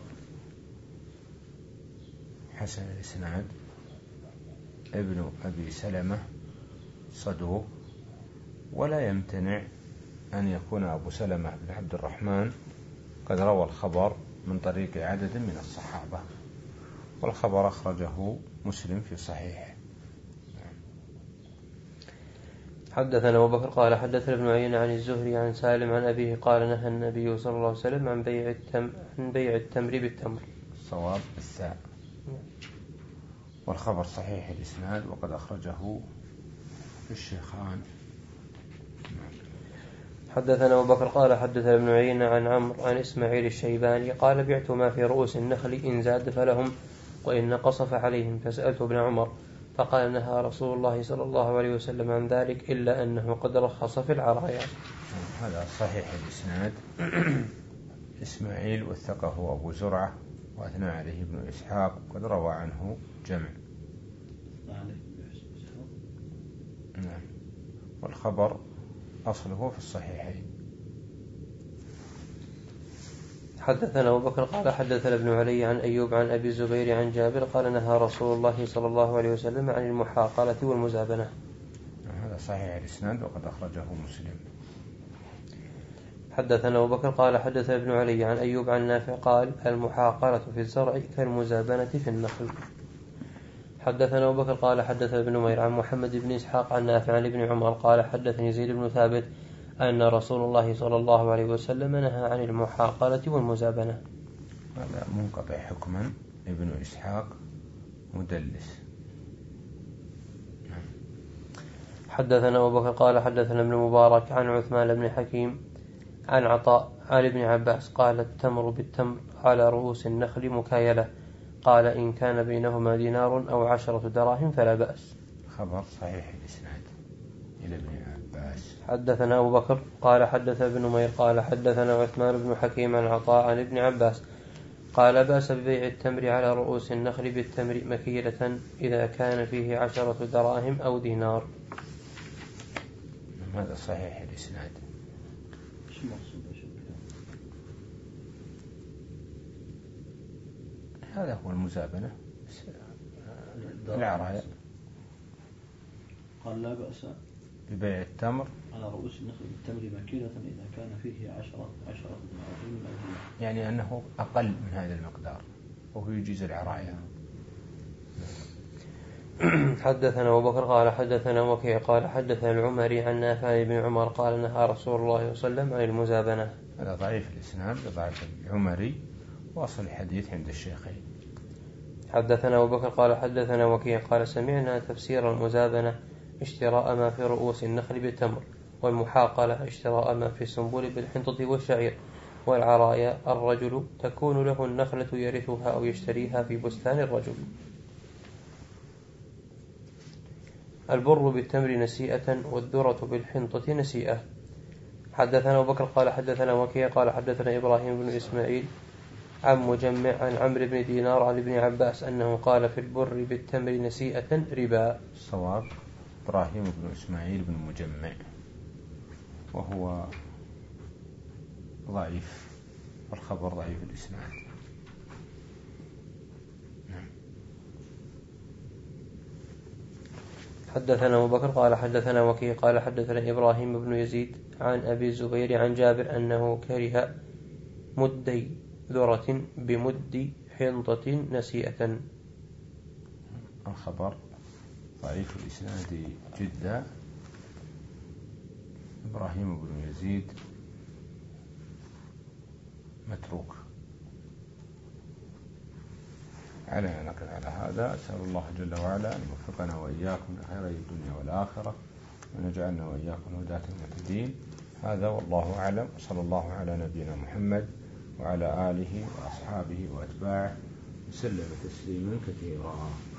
حسن الإسناد. ابن أبي سلمة صدوق ولا يمتنع أن يكون أبو سلمة بن عبد الرحمن قد روى الخبر من طريق عدد من الصحابة والخبر أخرجه مسلم في صحيحه. حدثنا أبو بكر قال حدثنا ابن عيينة عن الزهري عن سالم عن أبيه قال نهى النبي صلى الله عليه وسلم عن بيع التمر عن بيع التمر بالتمر. الصواب بالثاء. والخبر صحيح الإسناد وقد أخرجه الشيخان. حدثنا أبو بكر قال حدثنا ابن عيينة عن عمرو عن إسماعيل الشيباني قال بعت ما في رؤوس النخل إن زاد فلهم وإن نقص فعليهم فسألت ابن عمر فقال نهى رسول الله صلى الله عليه وسلم عن ذلك إلا أنه قد رخص في العرايا. هذا صحيح الإسناد. إسماعيل وثقه أبو زرعة وأثنى عليه ابن إسحاق قد روى عنه جمع. نعم. والخبر أصله في الصحيحين. حدثنا أبو بكر قال حدثنا ابن علي عن أيوب عن أبي الزبير عن جابر قال نهى رسول الله صلى الله عليه وسلم عن المحاقلة والمزابنة. هذا صحيح الإسناد وقد أخرجه مسلم. حدثنا أبو بكر قال حدثنا ابن علي عن أيوب عن نافع قال المحاقلة في الزرع كالمزابنة في النخل. حدثنا أبو بكر قال حدثنا ابن نمير عن محمد بن إسحاق عن نافع عن ابن عمر قال حدثني زيد بن ثابت أن رسول الله صلى الله عليه وسلم نهى عن المحاقلة والمزابنة. هذا منقطع حكما. ابن إسحاق مدلس. حدثنا أبو بكر قال حدثنا ابن مبارك عن عثمان بن حكيم عن عطاء عن ابن عباس قال التمر بالتمر على رؤوس النخل مكايلة قال إن كان بينهما دينار أو عشرة دراهم فلا بأس. خبر صحيح الإسناد إلى ابن عباس. حدثنا أبو بكر قال حدث ابن نمير قال حدثنا عثمان بن حكيم عن عطاء عن ابن عباس قال بأس ببيع التمر على رؤوس النخل بالتمر مكيلة إذا كان فيه عشرة دراهم أو دينار. هذا صحيح الإسناد. هذا هو المزابنة العرايا. قال لا بأس ببيع التمر على رؤوس النخل بالتمر مكيلة إذا كان فيه عشرة عشرة دراهم. يعني أنه أقل من هذا المقدار وهو يجيز العرايا. حدثنا أبو بكر قال حدثنا وكيع قال حدثنا العمري عن نافع بن عمر قال نهى رسول الله صلى الله عليه وسلم عن المزابنة. هذا ضعيف الإسناد لضعف العمري واصل الحديث عند الشيخين. حدثنا أبو بكر قال حدثنا وكيع قال سمعنا تفسير المزابنة اشتراء ما في رؤوس النخل بالتمر والمحاقلة اشتراء ما في السنبل بالحنطة والشعير والعرايا الرجل تكون له النخلة يرثها أو يشتريها في بستان الرجل. البر بالتمر نسيئة والذرة بالحنطة نسيئة. حدثنا أبو بكر قال حدثنا وكيع قال حدثنا إبراهيم بن إسماعيل عن مجمع عن عمرو بن دينار عن ابن عباس أنه قال في البر بالتمر نسيئة ربا. الصواب إبراهيم بن إسماعيل بن مجمع، وهو ضعيف، والخبر ضعيف الإسناد. حدثنا أبو بكر قال حدثنا وكيع قال حدثنا إبراهيم بن يزيد عن أبي الزبير عن جابر أنه كره مدي ذرة بمد حنطة نسيئة. الخبر ضعيف الإسناد جدا. إبراهيم بن يزيد متروك. علينا نقل على هذا. أسأل الله جل وعلا أن يوفقنا وإياكم لخيري الدنيا والآخرة، ونجعلنا وإياكم هداة المهتدين. هذا والله أعلم، صلى الله على نبينا محمد وعلى آله وأصحابه وأتباعه وسلم تسليما كثيرا.